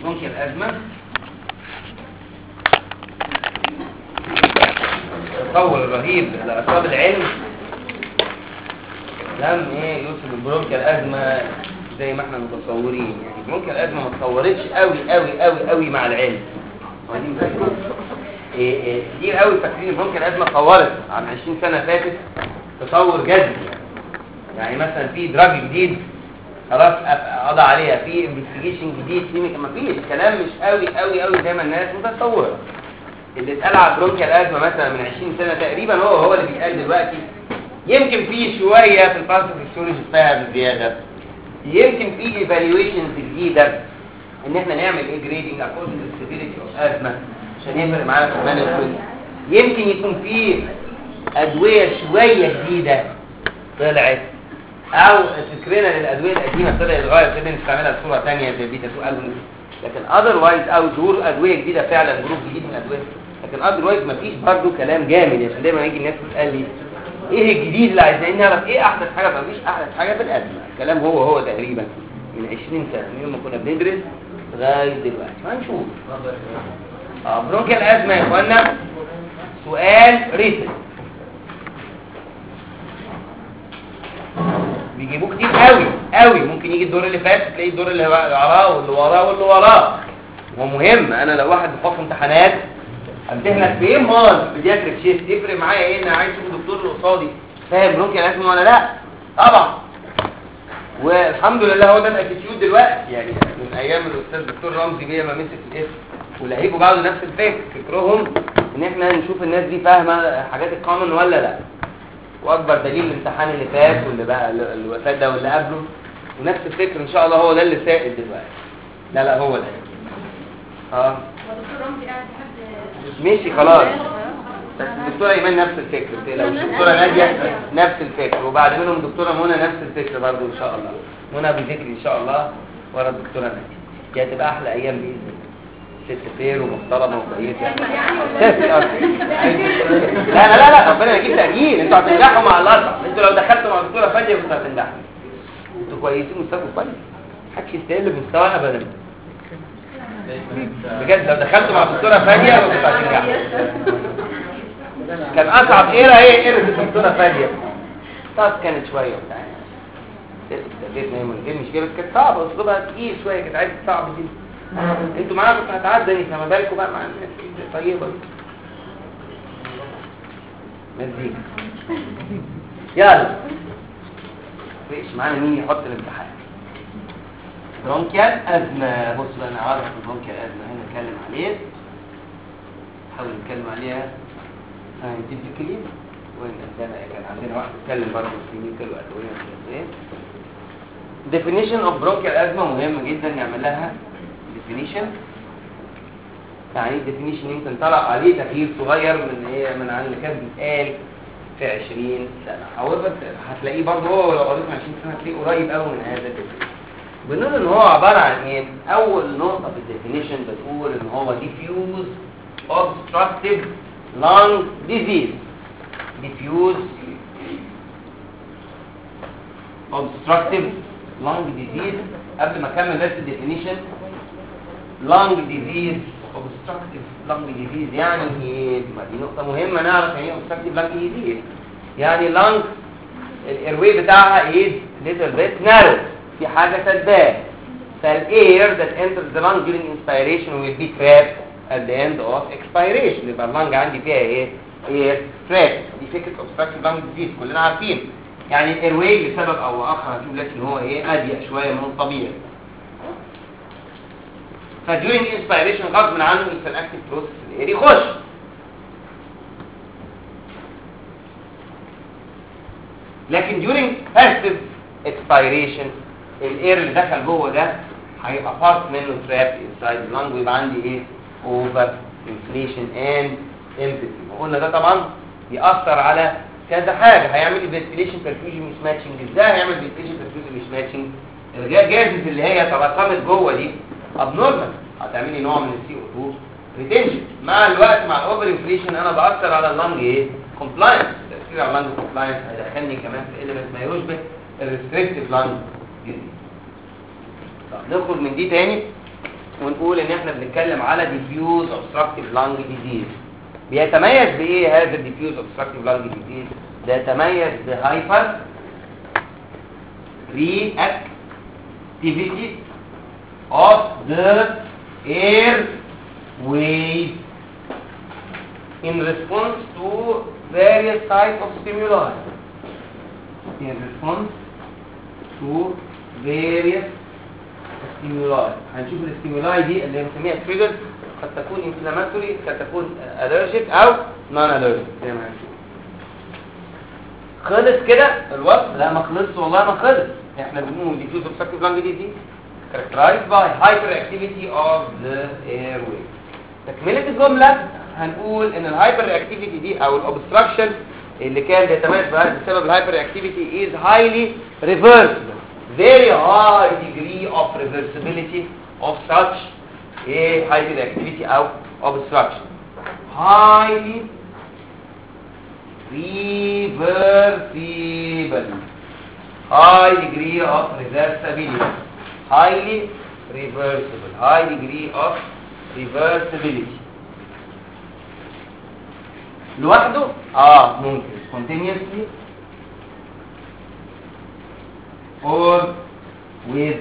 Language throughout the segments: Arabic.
ممكن الازمه التطور الرهيب لاعصاب العلم لم يوصل البرونكيال الازمه زي ما احنا متصورين. يعني البرونكيال الازمه ما اتطورتش قوي مع العلم. كتير قوي فاكرين البرونكيال الازمه اتطورت عن 20 سنه فاتت تطور جذري. يعني مثلا في دراج جديد خلاص قضى عليها، في انفستيجيشن جديد، في ما فيش كلام مش قوي زي ما الناس متصوره. اللي اتقال على البرونكيال الازمه مثلا من 20 سنه تقريبا هو اللي بيتقال دلوقتي. يمكن في شويه في الباثوفيسيولوجي بتاعها بزياده، يمكن في ايفالويشنز جديده ان احنا نعمل جريدنج اكوردنج للسيفيريتي اوف ازمه عشان يفرق معانا في المانجمنت. يمكن يكون في ادويه شويه جديده طلعت، او فكرنا للادويه القديمه طلع يتغير كده نستعملها بصوره ثانيه زي البيتا 2 الجونست. لكن اذروايز او ظهور ادويه جديده فعلا، جروب جديد من الادويه. لكن اذروايز مفيش برضه كلام جامد. عشان دايما يجي الناس تسال لي ايه الجديد اللي عايزين نعرف ايه احدث حاجه. مفيش احدث حاجه في الازمه، الكلام هو تقريبا من 20 سنه من يوم ما كنا بندرس لغايه دلوقتي. هنشوف برونكيال الازمه يا اخوانا. سؤال ريسل بيجيبوه كتير قوي. ممكن يجي الدور اللي فات تلاقي الدور اللي وراه واللي وراه. هو مهم. انا لو واحد بحط امتحانات امتحنك في ايه مال بيدياتريك شيست يفرق معايا ايه؟ انا عايز اشوف الدكتور اللي قصادي فاهم برونكيال الازمه ولا لا. طبعا والحمد لله هو ده الاتيتيود دلوقتي. يعني من ايام الاستاذ الدكتور رمزي بيه ما مسك الاسم واللي هيجوا بعده نفس فكرهم ان احنا نشوف الناس دي فاهمه حاجات القانون ولا لا. واكبر دليل الامتحان اللي فات واللي بقى اللي فات ده واللي قبله ونفس الفكر ان شاء الله هو ده اللي سائد دلوقتي. لا هو ده. دكتور رمزي قاعد لحد ماشي خلاص. بس الدكتوره ايمان نفس الفكر، الدكتوره ناديه نفس الفكر، وبعد منهم الدكتوره منى نفس الفكر برضه ان شاء الله. منى ابو ذكري ان شاء الله ورا الدكتوره ناديه. دي هتبقى احلى ايام باذن الله. ست خير ومحترمه وكويسه. لا ربنا يجيب تأجيل. انتوا هتنجحوا مع الاربع. انتوا لو دخلتوا مع الدكتوره فاديه كنتوا هتنجحوا. انتوا كويسين مستواكم كويس. محدش يستقل بمستوى ابدا. بجد لو دخلتوا مع الدكتوره فاديه كنتوا هتنجحوا. كان اصعب ايه الدكتوره فاديه. طب كانت شويه بتاع دي مش كده، كانت صعبه اسلوبها تقيل شويه، كانت عايزه صعبه دي. انتوا معاكم كنتوا هتعدني، فما بالكم بقى مع الناس طيبه. مزيكا يلا فيش معانا مين يحط الامتحان. برونكيال ازمه. بص بقى انا عارف البرونكيال ازمه هنا نتكلم عليه، نحاول نتكلم عليها ساينتفكلي. وين كان عندنا واحد اتكلم برضه في كيميكال وادويه ايه. definition of bronchial asthma مهم جدا نعمل لها definition. يعني definition يمكن طلع عليه تغيير صغير من عن اللي كان بيتقال في 20 سنه. however هتلاقيه برضه هو لو قريت من 20 سنه هتلاقيه قريب قوي من هذا الديفينيشن. بنقول ان هو عباره عن ايه؟ اول نقطه في الديفينيشن بتقول ان هو diffuse obstructive lung disease. diffuse obstructive lung disease. قبل ما اكمل بس الديفينيشن، lung disease obstructive lung disease يعني ايه؟ دي نقطه مهمه نعرف يعني ايه obstructive lung disease. يعني lung الايروي بتاعها is little bit narrow، في حاجه سداه، فالاير that enters the lung during inspiration will be trapped at the end of expiration. يبقى اللنج عندي فيها ايه؟ air trap. دي فكره obstructive lung disease كلنا عارفين. يعني الايروي لسبب او اخر هنشوف لكن هو ايه اضيق شويه من الطبيعي. فduring inspiration غصب عنه it's an active process الاير يخش. لكن during passive expiration الاير اللي دخل جوه ده هيبقى part منه trapped inside the lung ويبقى عندي ايه؟ over inflation and empathy. وقلنا ده طبعا بيأثر على كذا حاجه. هيعمل فنتيليشن برفيوجن مش ماتشنج. ازاي هيعمل فنتيليشن برفيوجن مش ماتشنج؟ الجازز اللي هي تراكمت جوه دي ابنورمال هتعملي نوع من السي او 2 ريتنشن. مع الوقت مع الاوفر انفليشن انا باثر على اللنج ايه؟ كومبلاينس. تاثير على اللنج كومبلاينس هيدخلني كمان في اليمنت ما يشبه الريستريكتيف لنج ديزيز. طب نخرج من دي تاني. ونقول ان احنا بنتكلم على diffuse obstructive lung disease. بيتميز بايه هذا diffuse obstructive lung disease؟ ده يتميز بهايبر reactivity of the airways in response to various types of stimuli. In response to various stimuli. هنشوف الستيمولاي دي اللي بنسميها trigger، قد تكون inflammatory، قد تكون allergic او non allergic زي ما هنشوف. خلص كده الوصف؟ لا ما خلصش والله ما خلص. احنا بنقول diffuse obstructive lung disease characterized by hyperactivity of the airway. تكملة الجملة هنقول ان الهايبر اكتيفيتي دي او الاوبستراكشن اللي كان بيتميز بسبب الهايبر اكتيفيتي is highly reversible. Very high degree of reversibility of such a hyperactivity or obstruction. Highly reversible. High degree of reversibility. Highly reversible. High degree of reversibility. لوحده ممكن continuously or with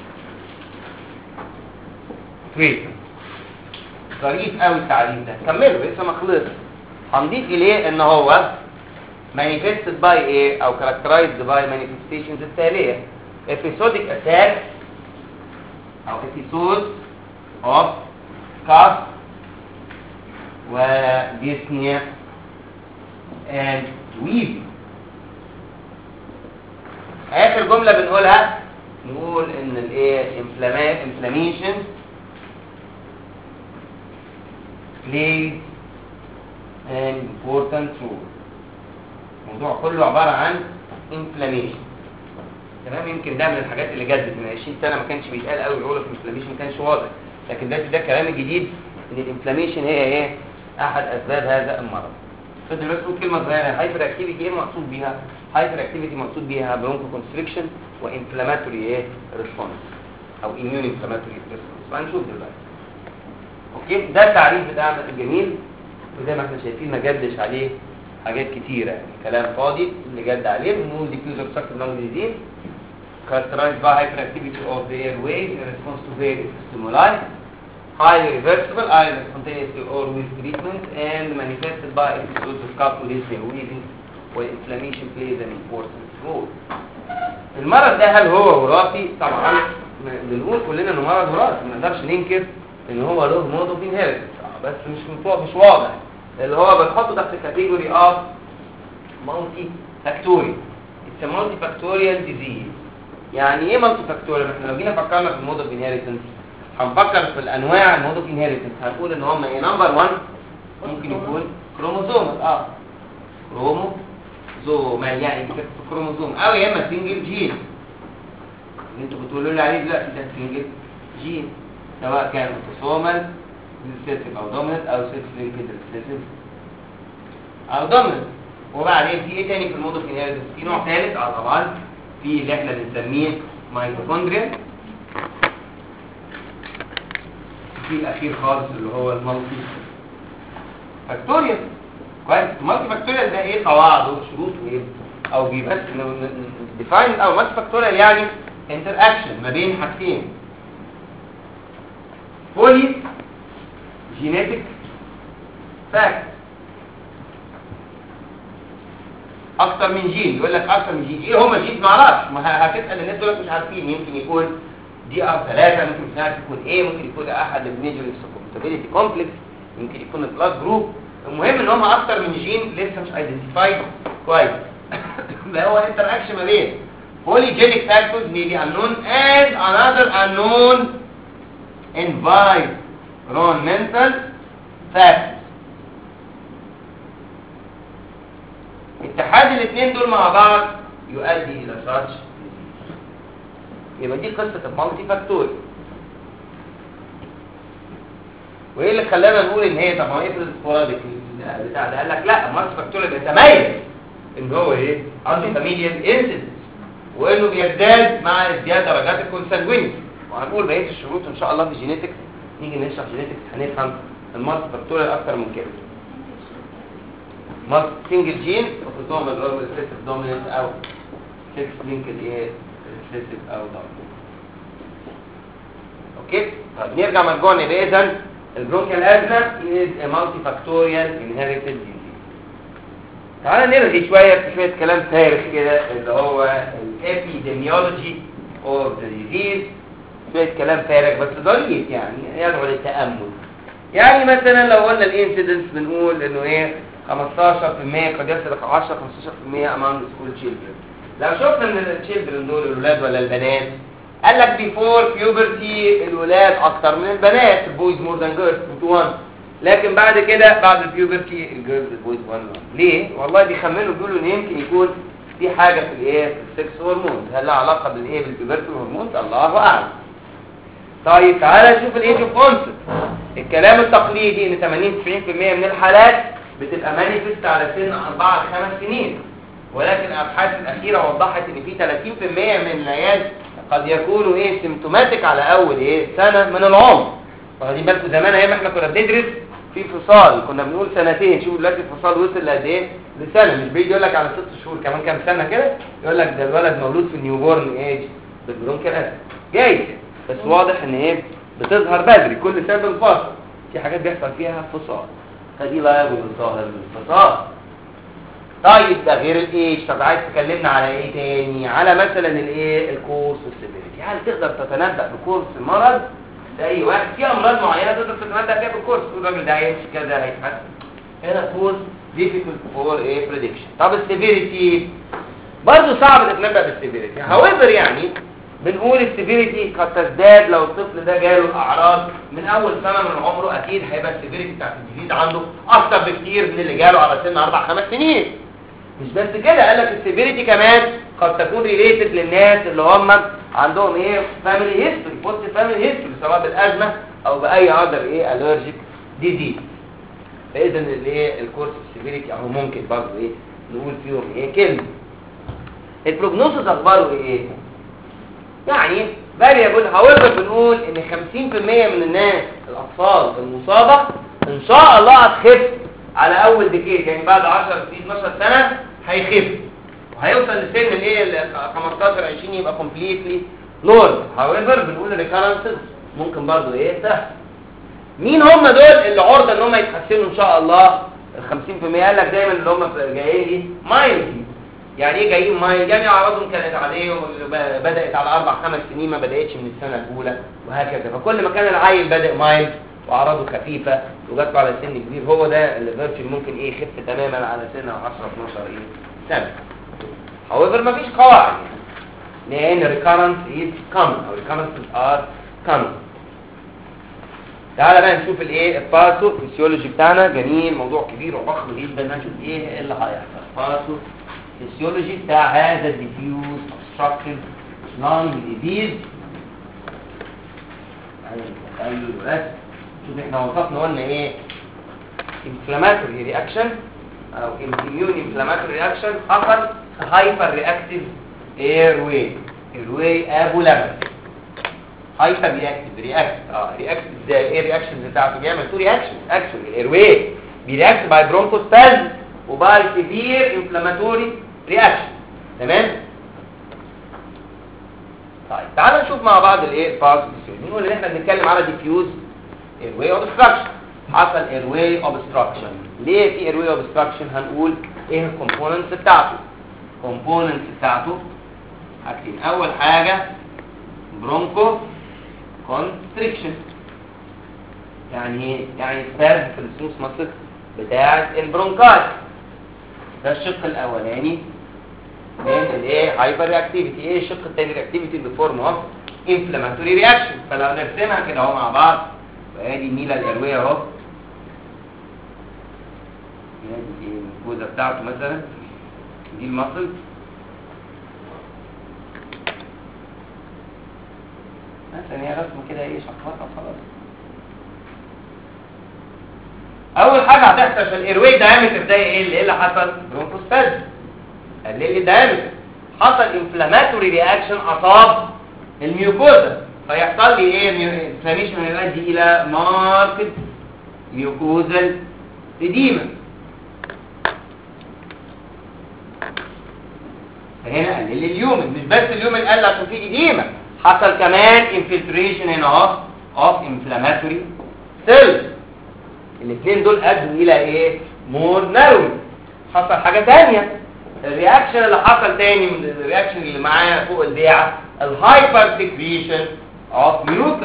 treatment. ظريف قوي التعريف ده. كملوا لسه ما خلص. هنضيف اليه ان هو manifested by ايه او characterized by manifestations التاليه: episodic attack او episodes of cough وdyspnea and wheezing. اخر جمله بنقولها نقول ان الايه inflammation plays an important role. الموضوع كله عباره عن inflammation. تمام. يمكن ده من الحاجات اللي جدت من 20 سنه ما كانش بيتقال قوي الرول اوف inflammation، ما كانش واضح، لكن ده كلام جديد ان الانفلاميشن هي ايه احد اسباب هذا المرض. فضل بس نقول كلمه صغيره: هايبر اكتيفيتي ايه مقصود بيها؟ هايبر اكتيفيتي مقصود بيها برونكو كونستريكشن وانفلاماتوري ايه ريسبونس او اميون انفلاماتوري ريسبونس. فهنشوف دلوقتي. اوكي، ده التعريف بتاعنا الجميل، وزي ما احنا شايفين ما جدش عليه حاجات كتيره، يعني كلام فاضي اللي جد عليه. بنقول diffuse obstructive lung disease characterized by hyperactivity of the airways in response to various stimuli, highly reversible either spontaneously or with treatment, and manifested by episodes of cough, dyspnea, wheezing, where inflammation plays an important role. المرض ده هل هو وراثي؟ طبعا بنقول كلنا انه مرض وراثي، ما نقدرش ننكر ان هو له مود اوف انهيرتنس، بس مش واضح، اللي هو بنحطه تحت كاتيجوري اوف مالتي فاكتوريال. اتس مالتي فاكتوريال ديزيز. يعني ايه مالتي فاكتوريال؟ احنا لو جينا فكرنا في المود اوف انهيرتنس هنفكر في الانواع المود اوف انهيرتنس، هنقول ان هم ايه؟ نمبر 1 ممكن يكون كروموزومال، كروموزومال يعني في كروموزوم، او يا اما سنجل جين اللي انتوا بتقولوا لي عليه دلوقتي ده سنجل جين، سواء كان اوتوسومال ريسيسيف او دوميننت او سيكس لينكد ريسيسيف او دوميننت. وبعدين في ايه تاني في المود اوف انهيرتنس؟ في نوع ثالث طبعا في اللي احنا بنسميه ميتوكوندريا، في الاخير خالص اللي هو المالتي فاكتوريال. كويس. المالتي فاكتوريال ده ايه قواعده وشروطه ايه؟ او بيبقى ديفاين او مالتي فاكتوريال يعني انتر اكشن ما بين حاجتين: بولي جينيتك فاكت، اكتر من جين. يقول لك اكتر من جين، ايه هما الجين؟ ما اعرفش، ما هتسال الناس دول مش عارفين. يمكن يكون دي ار 3، ممكن مش عارف يكون ايه، ممكن يكون احد الميجر سبستابيليتي كومبلكس، ممكن يكون البلاد جروب. المهم ان هم اكتر من جين لسه مش ايدنتيفايد كويس. ده هو انتر اكشن ما بين polygenic factors may be unknown and another unknown environmental factors. اتحاد الاثنين دول مع بعض يؤدي الى ساتش. يبقى دي قصه المالتي فاكتوري. وايه اللي خلانا نقول ان هي طب ما افرض سبوراديك بتاع ده؟ قال لك لا، المالتي فاكتوري بيتميز ان هو ايه؟ عنده فاميليال انسيدنس، وانه بيزداد مع ازدياد درجات الكونسانجوينيتي. وهنقول بقيه الشروط ان شاء الله في الجينيتكس نيجي نشرح جينيتكس هنفهم المالتي فاكتوريال اكتر من كده. مالتي سنجل جين اوتوزومال ريسيسيف دوميننت او 6 لينكد ريسيسيف او دوميننت. اوكي طيب نرجع مرجوعنا يبقى اذا البرونكيال ازمه از ا مالتي فاكتوريال انهيرتد ديزيز. تعالى نرغي شويه في شويه كلام فارغ كده اللي هو الابيديميولوجي اوف ذا ديزيز. شويه كلام فارغ بس ظريف يعني يدعو للتامل. يعني مثلا لو قلنا الانسيدنس بنقول انه ايه 15% قد يصل 10-15% among school children. لو شفنا ان التشيلدرن دول الولاد ولا البنات قال لك before puberty الولاد اكتر من البنات boys more than girls 2-1. لكن بعد كده بعد البيوبرتي الجيرلز boys 1-1. ليه؟ والله بيخمنوا بيقولوا ان يمكن يكون في حاجه في الايه في السكس هرمونز. هل لها علاقه بالايه بالبيوبرتي هرمونز؟ الله اعلم. طيب تعالى نشوف الايج اوف اونست. الكلام التقليدي ان 80-90% من الحالات بتبقى مانيفست على سن 4 ل 5 سنين، ولكن الابحاث الاخيره وضحت ان في 30% من العيال قد يكونوا سيمتوماتيك على اول سنه من العمر. واخدين بالكم زمان ايام احنا كنا بندرس في فصال كنا بنقول سنتين، شوف دلوقتي الفصال وصل لقد ايه؟ لسنه. مش بعيد يقول لك على 6 شهور كمان كام سنه كده يقول لك ده الولد مولود في النيوبورن ايج بالبرونكيال ازمه. جايز بس واضح ان بتظهر بدري كل سنه بالفصل. في حاجات بيحصل فيها فصال فدي لا يجوز الظاهر بالفصال. طيب ده غير الايج. طب عايز تكلمنا على ايه تاني؟ على مثلا الكورس والسيفيريتي. هل تقدر تتنبأ بكورس المرض لاي واحد؟ في امراض معينه تقدر تتنبأ فيها بالكورس، تقول الراجل ده هيمشي كذا هيتحسن. هنا كورس difficult for a prediction. طب السيفيريتي برضه صعب تتنبأ بالسيفيريتي. however يعني بنقول السيفيريتي قد تزداد لو الطفل ده جاله اعراض من اول سنه من عمره. اكيد هيبقى السيفيريتي بتاعت الديزيز عنده اكتر بكتير من اللي جاله على سن 4-5 سنين. مش بس كده، قال لك السيفيريتي كمان قد تكون ريليتد للناس اللي هم عندهم فاميلي هيستوري، بوست فاميلي هيستوري، سواء بالازمه او باي اذر الرجيك ديزيز. فاذا الكورس السيفيريتي اهو ممكن برضه نقول فيهم كلمه. البروجنوسيس اخباره ايه؟ يعني فاريبل. هاويفر بنقول ان 50% من الناس الاطفال المصابه ان شاء الله هتخف على اول ديكيد، يعني بعد 10 12 سنه هيخف وهيوصل لسن 15-20 يبقى كومبليتلي نورمال. هاويفر بنقول الريكارنسز ممكن برضه تحصل. مين هم دول اللي عرضه ان هم يتحسنوا ان شاء الله؟ ال 50% قال لك دايما اللي هم جايين لي مايلد. يعني ايه جايين مايلد؟ يعني اعراضهم كانت عاديه وبدات على 4-5 سنين، ما بداتش من السنه الاولى وهكذا. فكل ما كان العيل بدا مايلد واعراضه خفيفه وجات على سن كبير، هو ده اللي فيرتشن ممكن يخف تماما على سن 10-12 سنه. however ما فيش قواعد يعني لان recurrence is common او recurrences are common. تعالى بقى نشوف الباثو فيسيولوجي بتاعنا. جميل، موضوع كبير وضخم جدا. هنشوف اللي هيحصل. باثو فيسيولوجي بتاع هذا الديفيوز obstructive lung disease. شوف احنا وصفنا قلنا inflammatory reaction او immune inflammatory reaction حصل hyper reactive airway ابو لبن. هايبر رياكتيف رياكتيف ازاي؟ الرياكشنز بتاعته بيعمل تو رياكشن اكشولي. الايرواي بيرياكت باي برونكوسبازم وباي سيفير انفلاماتوري رياكشن. تمام. طيب تعالوا نشوف مع بعض باث فيسيولوجي. نقول ان احنا بنتكلم على ديفيوز ايرواي اوبستراكشن. حصل ايرواي اوبستراكشن. ليه في ايرواي اوبستراكشن؟ هنقول ايه الكومبوننتس بتاعته. الكومبوننتس بتاعته حاجتين. اول حاجه برونكو كونستريكشن، يعني فرد في السوس مصر بتاعه البرونكايت. ده الشق الاولاني من هايبر رياكتيفيتي. الشق الثاني رياكتيفيتي بفورم اوف انفلاماتوري رياكشن. فلو نرسمها كده اهو مع بعض، وادي ميلا الايرويه اهو، دي الجوزه بتاعته مثلا، دي المصل، مثلا هي رسمه كده شخصها خلاص. اول حاجه هتحصل عشان الايروي دايمتر ده اللي حصل برونكوسبازم، قلل الدايمتر، حصل انفلاماتوري رياكشن اصاب الميوكوزا، فيحصل لي ايه؟ انفلاميشن يؤدي الى ماركت ميوكوزال اديما. فهنا قلل اليومن، مش بس اليومن قل عشان في اديما، حصل كمان انفلتريشن هنا اوف انفلاماتوري سيلز. الاثنين دول ادوا الى ايه؟ مور نارو. حصل حاجه ثانيه، الرياكشن اللي حصل تاني من الرياكشن اللي معايا فوق البيعه، الهايبر سكريشن اوف ميوكس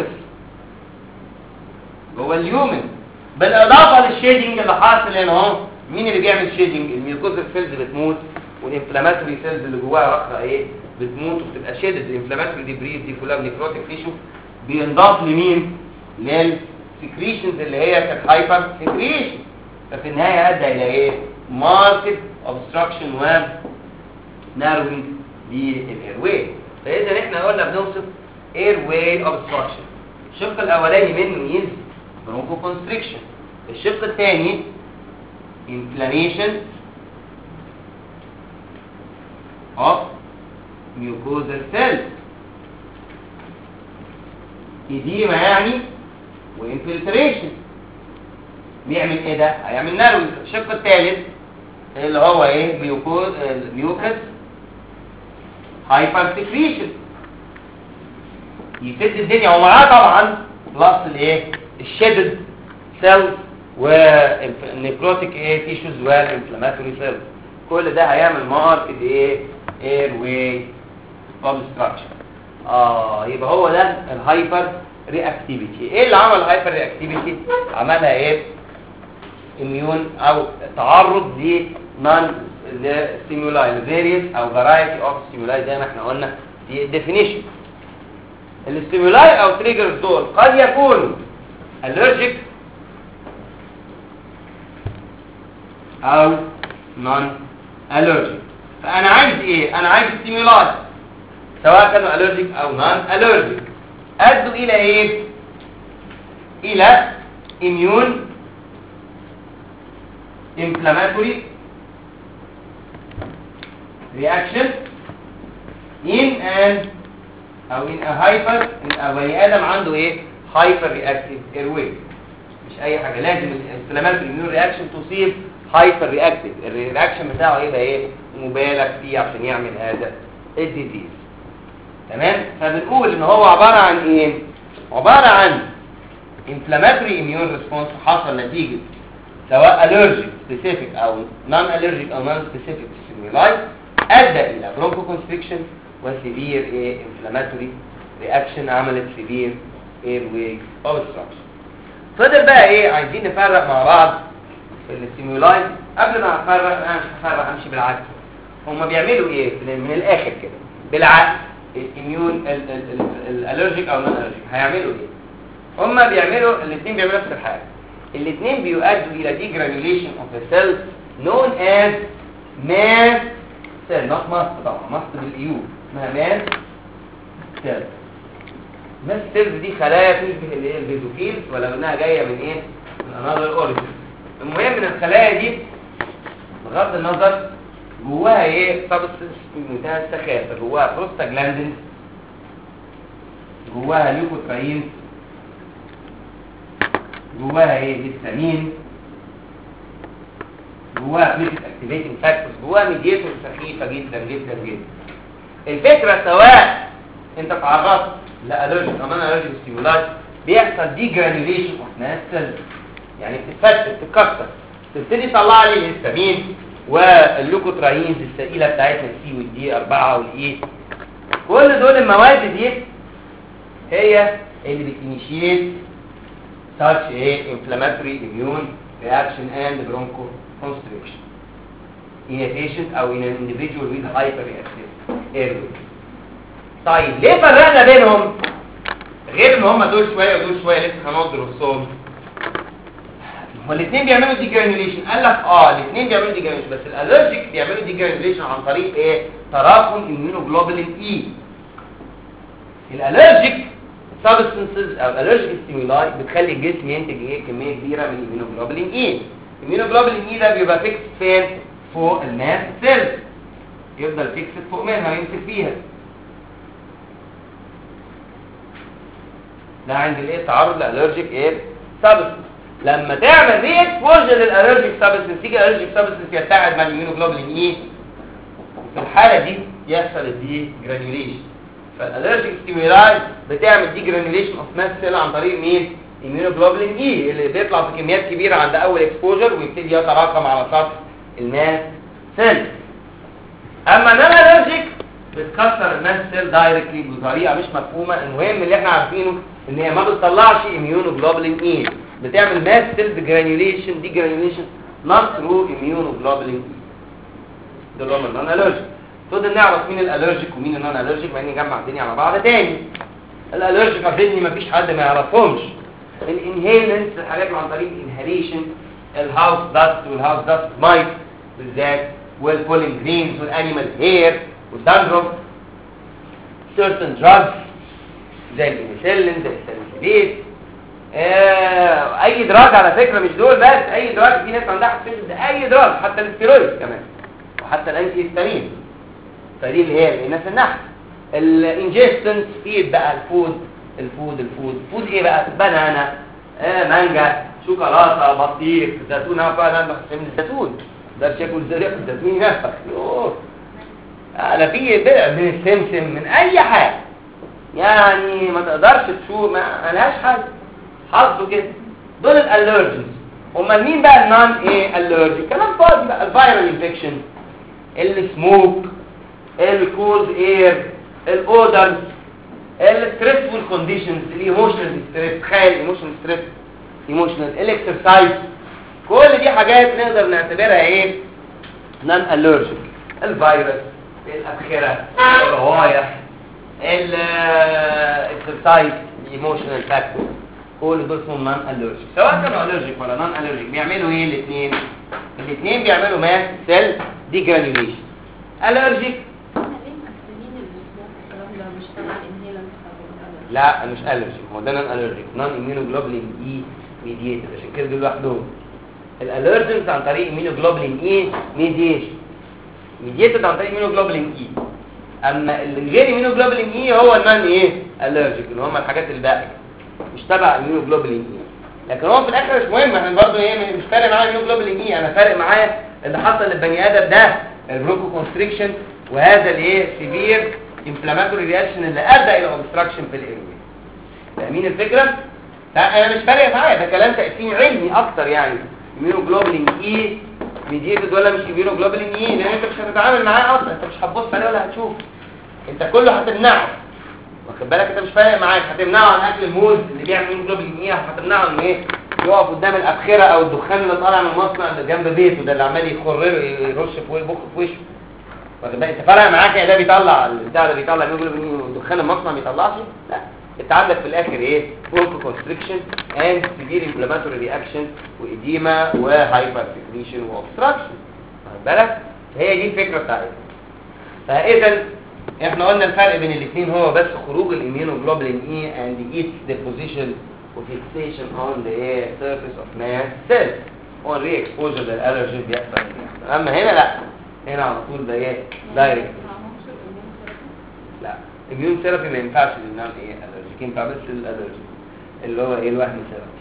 جوه اليومن، بالاضافه للشيدنج اللي حاصل هنا اهو. مين اللي بيعمل شيدنج؟ الميوكوزال سيلز بتموت، والانفلاماتوري سيلز اللي جواها رقه ايه؟ بتموت وبتبقى شيدد. الانفلاماتوري ديبريز دي كلها نيكروتيك تيشو، بينضاف لمين؟ للسكريشنز اللي هي كانت هايبر سكريشن. ففي النهايه ادى الى ايه؟ ماركت اوبستراكشن و ناروينج للاير واي. فاذا احنا قلنا بنوصف اير واي اوبستراكشن. الشق الاولاني منه از برونكو كونستريكشن، الشق الثاني inflammation of mucosal cells، إديمة يعني وانفلتريشن. بيعمل ايه ده؟ هيعمل نارو. الشق الثالث اللي هو ايه؟ ميوكس هايبر سكريشن، يسد الدنيا، ومعاه طبعا بلس الايه؟ الشيدد سيلز والنيكروتيك ايه تيشوز والانفلاماتوري سيلز. كل ده هيعمل ماركت ايه؟ اير واي اوبستراكشن. يبقى هو ده الهايبر رياكتيفيتي. ايه اللي عمل الهايبر رياكتيفيتي؟ عملها ايه؟ اميون او تعرض لنون ستيمولاي فيريس او فرايتي اوف ستيمولاي زي ما احنا قلنا في الديفينيشن. الستيمولاي او تريجرز دول قد يكونوا allergic او نون allergic. فانا عايز ايه؟ انا عايز ستيمولاي سواء كانوا allergic او نون allergic، ادوا الى ايه؟ الى immune inflammatory reaction in a hyper. بني ادم عنده ايه؟ hyper reactive airway. مش اي حاجه، لازم الانفلاماتوري immune reaction تصيب hyper reactive. الرياكشن بتاعه يبقى ايه؟ مبالغ فيه عشان يعمل هذا الديزيز. تمام؟ فبنقول ان هو عباره عن ايه؟ عباره عن inflammatory immune response حصل نتيجه سواء allergic specific او non allergic او non specific stimuli، ادى الى bronchoconstriction وسيفير ايه؟ inflammatory reaction عملت سيفير airway obstruction. فضل بقى ايه؟ عايزين نفرق مع بعض الستيمولاي. قبل ما افرق انا مش هفرق، امشي بالعكس. هم بيعملوا ايه من الاخر كده بالعكس؟ الاميون الالرجيك او نون الرجيك هيعملوا ايه؟ هم بيعملوا الاثنين، بيعملوا نفس الحاجه. الاثنين بيؤدوا الى ديجرانيوليشن اوف ذا سيلز نون از ماست سيل، نوت ماست طبعا، ماست بالايو، اسمها ماست سيل. ماست سيلز دي خلايا تشبه اللي هي البيزوفيلز، ولا انها جايه من ايه؟ من انذر اوريجن. المهم ان الخلايا دي بغض النظر جواها ايه؟ سبستنس منتهى السخافه، جواها بروستاجلاندين، جواها ليوكوتراين، جواها ايه؟ هيستامين، جواها بليتد اكتيفيتنج فاكتورز، جواها ميديتور سخيفه جدا جدا جدا. الفكره سواء انت تعرضت لالرجيك او نون الرجيك ستيمولاي، بيحصل دي جرانيوليشن اوف ماست سيلز، يعني بتتفتت تتكسر، تبتدي تطلع لي الهيستامين واللوكوتراينز الثقيله بتاعتنا السي والدي 4 والاي. كل دول المواد دي هي اللي بتينيشيت such a inflammatory immune reaction and bronchoconstriction in a patient او in an individual with hyperreactive airway. طيب ليه فرقنا بينهم؟ غير ان هم دول شويه ودول شويه، لسه هنقعد نرصهم. هما الاثنين بيعملوا دي جرانيوليشن. قال لك الاثنين بيعملوا دي جرانيوليشن، بس الالرجيك بيعملوا دي جرانيوليشن عن طريق ايه؟ تراكم immunoglobulin E. الالرجيك سبستنسز او الالرجيك ستيمولاي بتخلي الجسم ينتج ايه؟ كميه كبيره من الاميونوجلوبولين اي. الاميونوجلوبولين اي ده بيبقى فيكس فين؟ فوق الماست سيلز، يفضل فيكس فوق منها ويمسك فيها. ده عند الايه تعرض لالرجيك ايه سبستنس. لما تعمل ري اكسبوجر للالرجيك سبستنس تيجي الالرجيك سبستنس يتحد مع الاميونوجلوبولين اي، في الحاله دي يحصل الدي جرانيوليشن. فالالرجيك ستيمولاي بتعمل دي جرانيوليشن اوف ماست سيل عن طريق مين؟ immunoglobulin E اللي بيطلع في كميات كبيره عند اول اكسبوجر ويبتدي يتراكم على سطح الماس سيل. اما النون الرجيك بتكسر الماس سيل دايركتلي بطريقه مش مفهومه. المهم اللي احنا عارفينه ان هي ما بتطلعش immunoglobulin E، بتعمل ماس سيل جرانيوليشن دي جرانيوليشن نوت ثرو immunoglobulin E. دول هم النون الرجيك. فضل نعرف مين الالرجيك ومين النون الرجيك بعدين نجمع الدنيا على بعض تاني. الالرجيك اظن مفيش حد ما يعرفهمش. الانهيلنس الحاجات عن طريق الانهاليشن، الهاوس داست والهاوس داست مايت بالذات، والبولين جرينز والانيمال هير والداندروف، certain drugs زي الانسولين زي الساليسيليت، اي دراج على فكره مش دول بس، اي دراج في ناس عندها حساسيه اي دراج حتى الاستيرويد كمان وحتى الانتي هيستامين. فدي اللي هي الناس النحل. الانجستنس فيد بقى الفود ايه بقى؟ بنانا، مانجا، شوكولاته، بطيخ، زيتون. فعلا بحسب الزيتون ده شكل زريق الزيتون ينفخ. انا في بقى من السمسم من اي حاجه يعني ما تقدرش تشوف ما لهاش حل حظه كده. دول الالرجنز. امال مين بقى النون ايه الرجيك؟ كلام فاضي بقى. الفيرال انفكشن، السموك، الكولد اير، الاودرز، الستريسفول كونديشنز، الايموشنال ستريس، تخيل ايموشنال الاكسرسايز، كل دي حاجات نقدر نعتبرها ايه نون الرجيك. الفيروس، الابخره، الروايح، الاكسرسايز، الايموشنال فاكتور، كل دول اسمهم نون الرجيك. سواء كانوا الرجيك ولا نون الرجيك بيعملوا ايه الاثنين بيعملوا ماس سيل دي جرانيوليشن. الرجيك لا مش الرجيك، هو ده نون الرجيك، نون اميونوجلوبولين اي ميدييتد، عشان كده دول لوحدهم. الالرجنز عن طريق اميونوجلوبولين اي ميدييتد عن طريق اميونوجلوبولين اي. اما اللي غير اميونوجلوبولين اي هو النون ايه الرجيك، اللي هم الحاجات الباقيه مش تبع اميونوجلوبولين اي. لكن هو في الاخر مش مهم، احنا برضه ايه مش فارق معايا اميونوجلوبولين اي، انا فارق معايا اللي حصل للبني ادم ده البرونكو كونستريكشن وهذا الايه سيفير انفلاماتوري رياكشن اللي ادى الى اوبستراكشن في الايروي. فاهمين الفكره؟ انا مش فارق معايا، ده كلام تقسيم علمي اكتر يعني اميونوجلوبولين اي ميديتد ولا مش اميونوجلوبولين اي، لان انت مش هتتعامل معاه اصلا، انت مش هتبص عليه ولا هتشوف، انت كله هتمنعه. واخد بالك؟ انت مش فارق معاك، هتمنعه عن اكل الموز اللي بيعمل اميونوجلوبولين اي، هتمنعه ان ايه يقف قدام الابخره او الدخان اللي طالع من المصنع اللي جنب بيته ده اللي عمال يخرر يرش في بخ في وشه. واخد بالك؟ انت فارق معاك ده بيطلع البتاع ده بيطلع اميونوجلوبولين ودخان المصنع ما بيطلعش؟ لا، انت عندك في الاخر ايه برونكو كونستريكشن اند سيفير انفلاماتوري رياكشن واديما وهايبر سكريشن واوبستراكشن. واخد بالك؟ هي دي الفكره بتاعتها. فاذا احنا قلنا الفرق بين الاثنين هو بس خروج الاميونوجلوبولين اي اند ايتس ديبوزيشن وفيكسيشن اون ذا سيرفيس اوف ماس سيل. هو الري اكسبوجر للالرجين بيحصل. اما هنا لا، هنا على طول ده ايه دايركت. لا الاميون ثيرابي ما ينفعش للنون ايه الرجيك، ينفع بس للالرجي اللي هو ايه الوهم ثيرابي.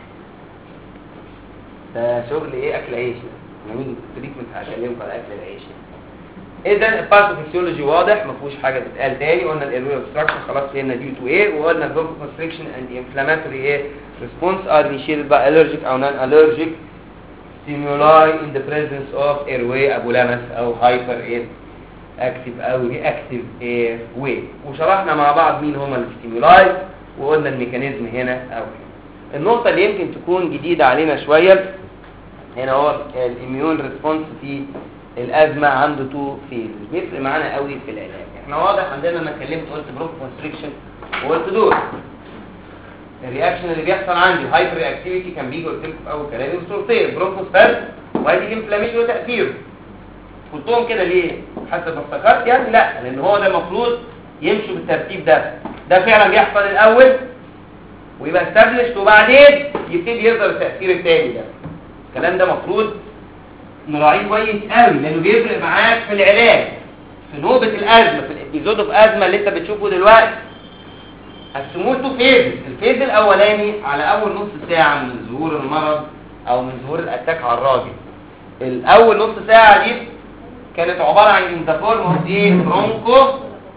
ده شغل ايه اكل عيش يعني، نيجي تريتمنت هكلمكم على اكل العيش. اذا الباثوفيسيولوجي واضح ما فيهوش حاجه تتقال تاني. قلنا الايروي اوبستراكشن خلاص فهمنا دي تو ايه، وقلنا البرونكو كونستريكشن اند انفلاماتوري ايه ريسبونس ار انيشيتد باي الرجيك او نون الرجيك stimuli in the presence of airway ابولامس او هايبر ايه اكتيف او رياكتيف اير واي. وشرحنا مع بعض مين هما الستيمولاي وقلنا الميكانيزم هنا او هنا. النقطه اللي يمكن تكون جديده علينا شويه هنا هو الاميون ريسبونس في الازمه عنده تو فيز بيفرق معانا قوي في العلاج. احنا واضح عندنا انا اتكلمت قلت برونكو كونستريكشن وقلت دول الرياكشن اللي بيحصل عندي هايبر رياكتيفيتي كان بيجي قلت لكم في اول كلامي بصورتين برونكو سباز وادي الانفلاميشن وتاثيره. قلتهم كده ليه؟ حسب ما افتكرت يعني لا، لان هو ده المفروض يمشي بالترتيب ده فعلا بيحصل الاول ويبقى استابلش وبعدين يبتدي يظهر التاثير الثاني ده. الكلام ده المفروض نراعيه كويس قوي لانه بيفرق معاك في العلاج في نوبه الازمه في الابيزود اوف ازمه اللي انت بتشوفه دلوقتي. قسموه تو فيز. الفيز الاولاني على اول نص ساعه من ظهور المرض او من ظهور الاتاك على الراجل. الاول نص ساعه دي كانت عباره عن انتفورم اوف ايه برونكو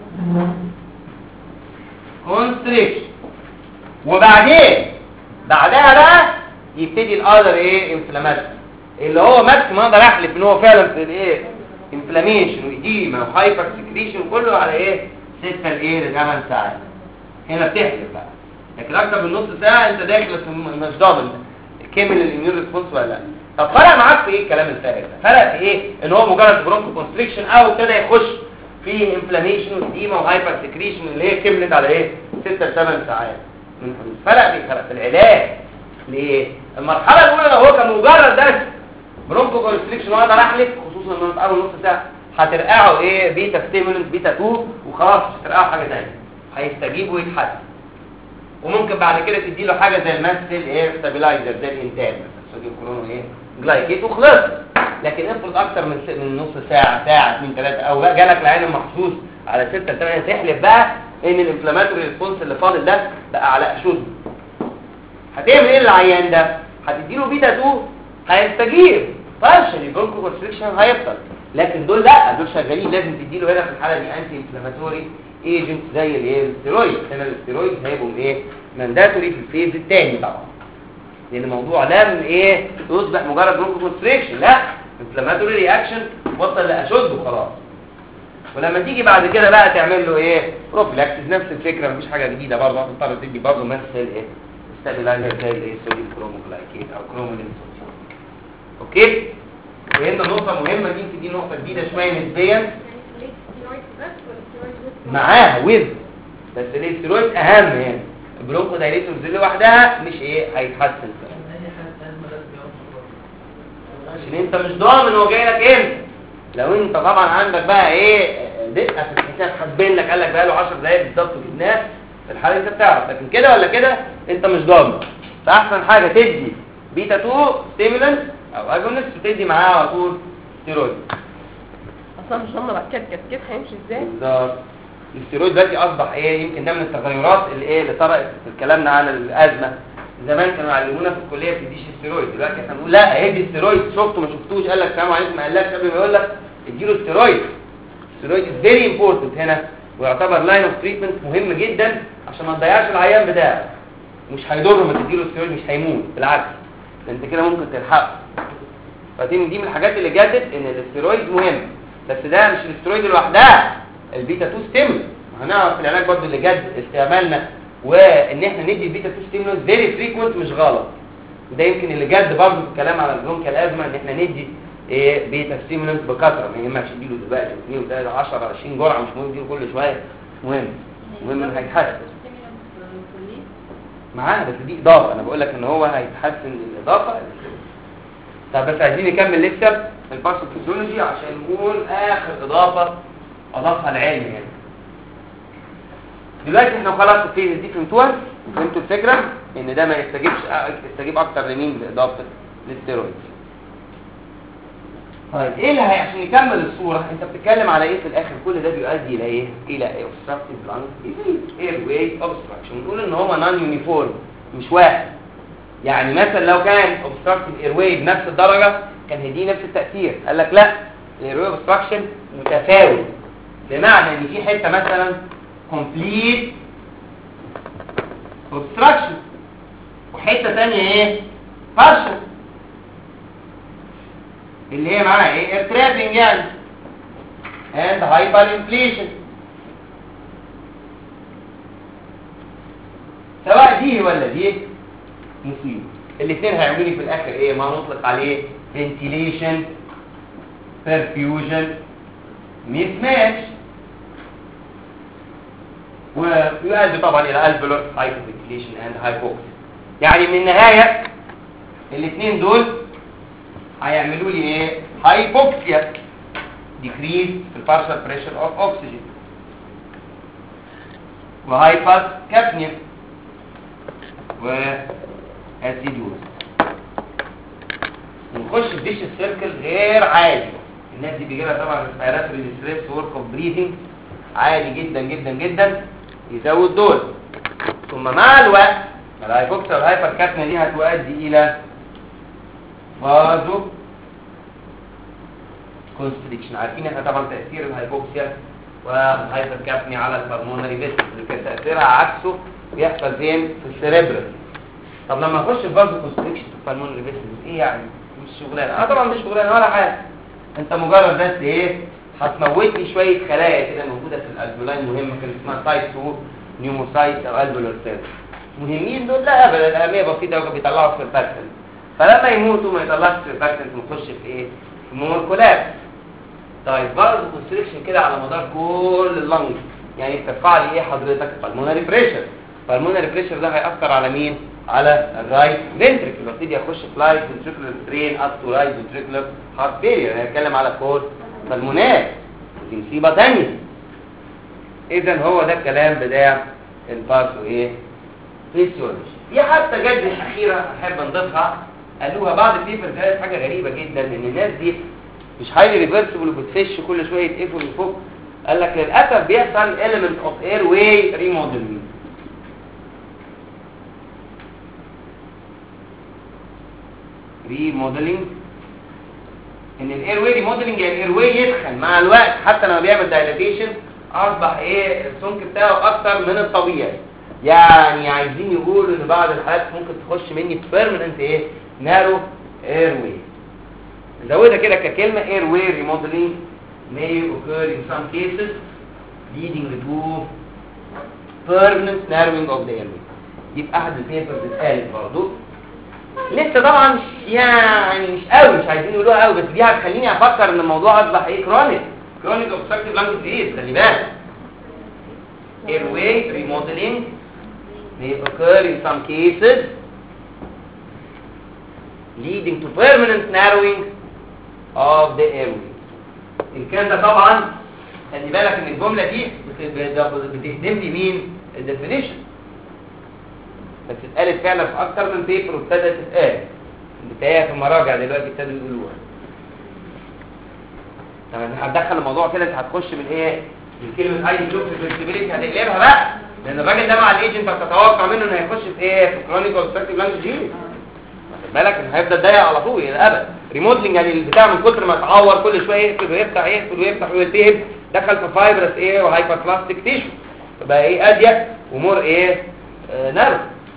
كونستريكشن، وبعدين بعدها بقى يبتدي الاذر ايه انفلاميشن، اللي هو ماكسيمم اقدر احلف ان هو فعلا في الايه انفلاميشن واديما وهايبر سكريشن كله على ايه 6 ل 8 ساعات. هنا بتحلف بقى، لكن اكتر من نص ساعه انت داخل في مش ضامن كامل الاميون ريسبونس ولا لا. طب فرق معاك في ايه الكلام الفارغ ده؟ فرق في ايه ان هو مجرد برونكو كونستريكشن او ابتدى يخش في انفلاميشن واديما وهايبر سكريشن اللي هي كملت على ايه 6 ل 8 ساعات من حدوث. فرق في العلاج. ليه؟ المرحله الاولى لو هو كان مجرد درس برونكو كونستريكشن واقدر احلف، خصوصا ان في اول نص ساعه هترقعوا ايه بيتا ستيمولنت بيتا 2 وخلاص مش هترقعوا حاجه ثانيه، هيستجيب ويتحسن. وممكن بعد كده تدي له حاجه زي الماستل ايه ستابيلايزر زي الانتاج مثلا صوديوم كلورون ايه جلايكيت وخلص. لكن افرض اكتر من نص ساعه ساعه 2 3 او جالك العين المحسوس على 6 ل 8 تحلف بقى ان الانفلاماتوري ريسبونس اللي فاضل ده بقى على اشد. هتعمل ايه للعيان ده؟ هتدي له بيتا 2 هيستجيب فاشل البرونكو كونستريكشن هيفضل، لكن دول لا، دول شغالين. لازم تدي له هنا في الحاله دي انتي انفلاماتوري ايجنت زي الايه الستيرويد. هنا الستيرويد هيبقوا ايه مانداتوري في الفيز الثاني طبعا، لان الموضوع لم ايه يصبح مجرد برونكو كونستريكشن، لا انفلاماتوري رياكشن وصل لاشد وخلاص. ولما تيجي بعد كده بقى تعمل له ايه بروفيلاكسيس نفس الفكره، مفيش حاجه جديده برضه، هتضطر تدي برضه مثل ايه ستابيلايزر زي الايه صوديوم كروموجلايكيت او كرومولين صوديوم. اوكي، وهنا نقطه مهمه دي، دي نقطه جديده شويه نسبيا معاها ويز، بس الاسترويد اهم يعني. البرونكو دايليتورز لوحدها مش ايه هيتحسن، عشان انت مش ضامن هو جاي لك امتى. لو انت طبعا عندك بقى ايه دقه في الحساب حاسبين لك قال لك بقى له 10 دقايق بالظبط وجبناه، في الحاله انت بتعرف، لكن كده ولا كده انت مش ضامن. فاحسن حاجه تدي بيتا 2 ستيمولانت او اجونست وتدي معاه على طول ستيرويد. اصلا مش ضامنه بعد كده الكتكات هيمشي ازاي بالظبط. الستيرويد دلوقتي اصبح ايه يمكن ده من التغيرات اللي ايه اللي طرأت في كلامنا عن الازمه. زمان كانوا يعلمونا في الكليه ما تديش ستيرويد، دلوقتي احنا بنقول لا ادي ستيرويد. شفته ما شفتوش قال لك السلام عليكم ما قالكش قبل ما يقول لك اديله ستيرويد. ستيرويد از فيري امبورتنت هنا، ويعتبر لاين اوف تريتمنت مهم جدا عشان ما تضيعش العيان بتاعك. مش هيضره ما تديله ستيرويد، مش هيموت بالعكس ده انت كده ممكن تلحقه. فدي من الحاجات اللي جدت ان الاستيرويد مهم، بس ده مش الاستيرويد لوحدها، البيتا 2 ستيمولانت. هنعرف في العلاج برضه اللي جد استعمالنا وان احنا ندي البيتا 2 ستيمولانت فيري فريكوينت مش غلط. وده يمكن اللي جد برضه في الكلام على البرونكيال ازمه، ان احنا ندي ايه بيتا ستيمولانت بكثره، ما يهمكش اديله دلوقتي 2 و3 10 20 جرعه، مش مهم اديله كل شويه، مهم انه هيتحسن معاه. بس دي اضافه، انا بقول لك ان هو هيتحسن الاضافه. طب بس عايزين نكمل لسه الباثوفيزيولوجي عشان نقول اخر اضافه اضافها العلم يعني. دلوقتي احنا خلاص الفيز دي فهمتوها وفهمتوا الفكره ان ده ما يستجيب اكتر لمين باضافه للستيرويد. طيب ايه اللي عشان نكمل الصوره انت بتتكلم على ايه في الاخر؟ كل ده بيؤدي الى ايه؟ الى اوبستراكتيف لانج اير واي اوبستراكشن. نقول ان هو نون يونيفورم مش واحد. يعني مثلا لو كان اوبستراكتيف اير واي بنفس الدرجه كان هيدي نفس التاثير. قال لك لا، الاير واي اوبستراكشن متفاوت، بمعنى ان في حته مثلا كومبليت اوبستراكشن وحته ثانيه ايه بارشل، اللي هي معاها ايه اير ترابنج يعني اند هايبر انفليشن. سواء دي ولا دي مصيبه، الاثنين هيعملوا لي في الاخر ايه ما نطلق عليه فنتيليشن برفيوجن ميس ماتش، ويؤدي طبعا الى الفيولار هايبوفنتيليشن اند هايبوكسيا. يعني من النهايه الاثنين دول هيعملوا لي ايه هايبوكسيا، ديكريز في البارشال بريشر اوف اوكسجين، وهايبر كابنيا واسيدوز. ونخش في ديش السيركل غير عادي. الناس دي بيجي لها طبعا ريسبيراتوري ستريس وورك اوف بريثنج عالي جدا جدا جدا، يزود دول ثم مع الوقت الهايبوكسيا والهايبركابنيا دي هتؤدي الى فازو كونستريكشن. عارفين احنا طبعا تاثير الهايبوكسيا والهايبركابنيا على البلمونري فيسل اللي كان تاثيرها عكسه بيحصل فين؟ في السيريبرال. طب لما اخش في فازو كونستريكشن في البلمونري فيسل ايه يعني؟ مش شغلانه. طبعا مش شغلانه ولا حاجه، انت مجرد بس ايه؟ هتموتني شويه خلايا كده موجوده في الالفيولاين مهمه كان اسمها تايب 2 نيوموسايت او الفيولار سيلز. مهمين دول؟ لا ابدا، الاهميه بسيطه وكانوا بيطلعوا سيرفاكتنت، فلما يموتوا ما يطلعش سيرفاكتنت ونخش في ايه؟ في مولكولات. طيب فازو كونستريكشن كده على مدار كل اللنج، يعني بترفع لي ايه حضرتك؟ بالمونري بريشر. فالمونري بريشر ده هيأثر على مين؟ على الرايت فنتريكل، وابتدي اخش في لايت فنتريكولار سترين اب تو رايت فنتريكولار هارت فيلير. هنتكلم على كورس بالمونات، ودي مصيبه ثانيه. اذا هو ده الكلام بتاع البارسو ايه؟ فيسيولوجي. في حتى جد اخيره احب نضيفها، قالوها بعض البيبرز، قالت حاجه غريبه جدا، ان الناس دي مش هايلي ريفرسبل وبتفش كل شويه يتقفل ويفك. قال لك للاسف بيحصل element of airway remodeling. ريموديلنج، ان الايرواي ريموديلنج يعني الايرواي يدخل مع الوقت حتى لما بيعمل دايلاتيشن اصبح ايه السمك بتاعه اكتر من الطبيعي. يعني عايزين يقولوا ان بعض الحالات ممكن تخش مني في بيرمننت ايه؟ نارو ايرواي. نزودها كده ككلمه airway remodeling may occur in some cases leading to permanent narrowing of the airway. دي في احد البيبرز اتقالت برضه. لسه طبعا يعني مش قوي، مش عايزين يقولوها قوي، بس دي هتخليني افكر ان الموضوع اصبح ايه؟ كرونيك اوبستراكتيف لانج ديزيز. خلي بالك airway remodeling may occur in some cases leading to permanent narrowing of the airway. ان كان ده طبعا خلي بالك ان الجمله دي بتهدم لي مين؟ الديفينيشن، بس اتقالت فعلا في اكتر من بيبر وابتدت تتقال، بتلاقيها في المراجع دلوقتي ابتدوا يقولوها. طب احنا هندخل الموضوع كده، انت هتخش من ايه؟ من كلمه اي بلوك ريفرسبيليتي هتقلبها بقى، لان الراجل ده مع الايجنت هتتوقع منه انه هيخش في ايه؟ في كرونيك اوبستراكتيف لانج ديزيز. واخد بالك ان هيفضل ضيق على طول الى الابد. ريموديلنج يعني البتاع من كتر ما اتعور كل شويه يقفل ويفتح يقفل ويفتح ويلتهب، دخل في فايبرس ايه؟ وهايبر بلاستيك تيشو، فبقى ايه؟ اضيق ومور ايه؟ نارو.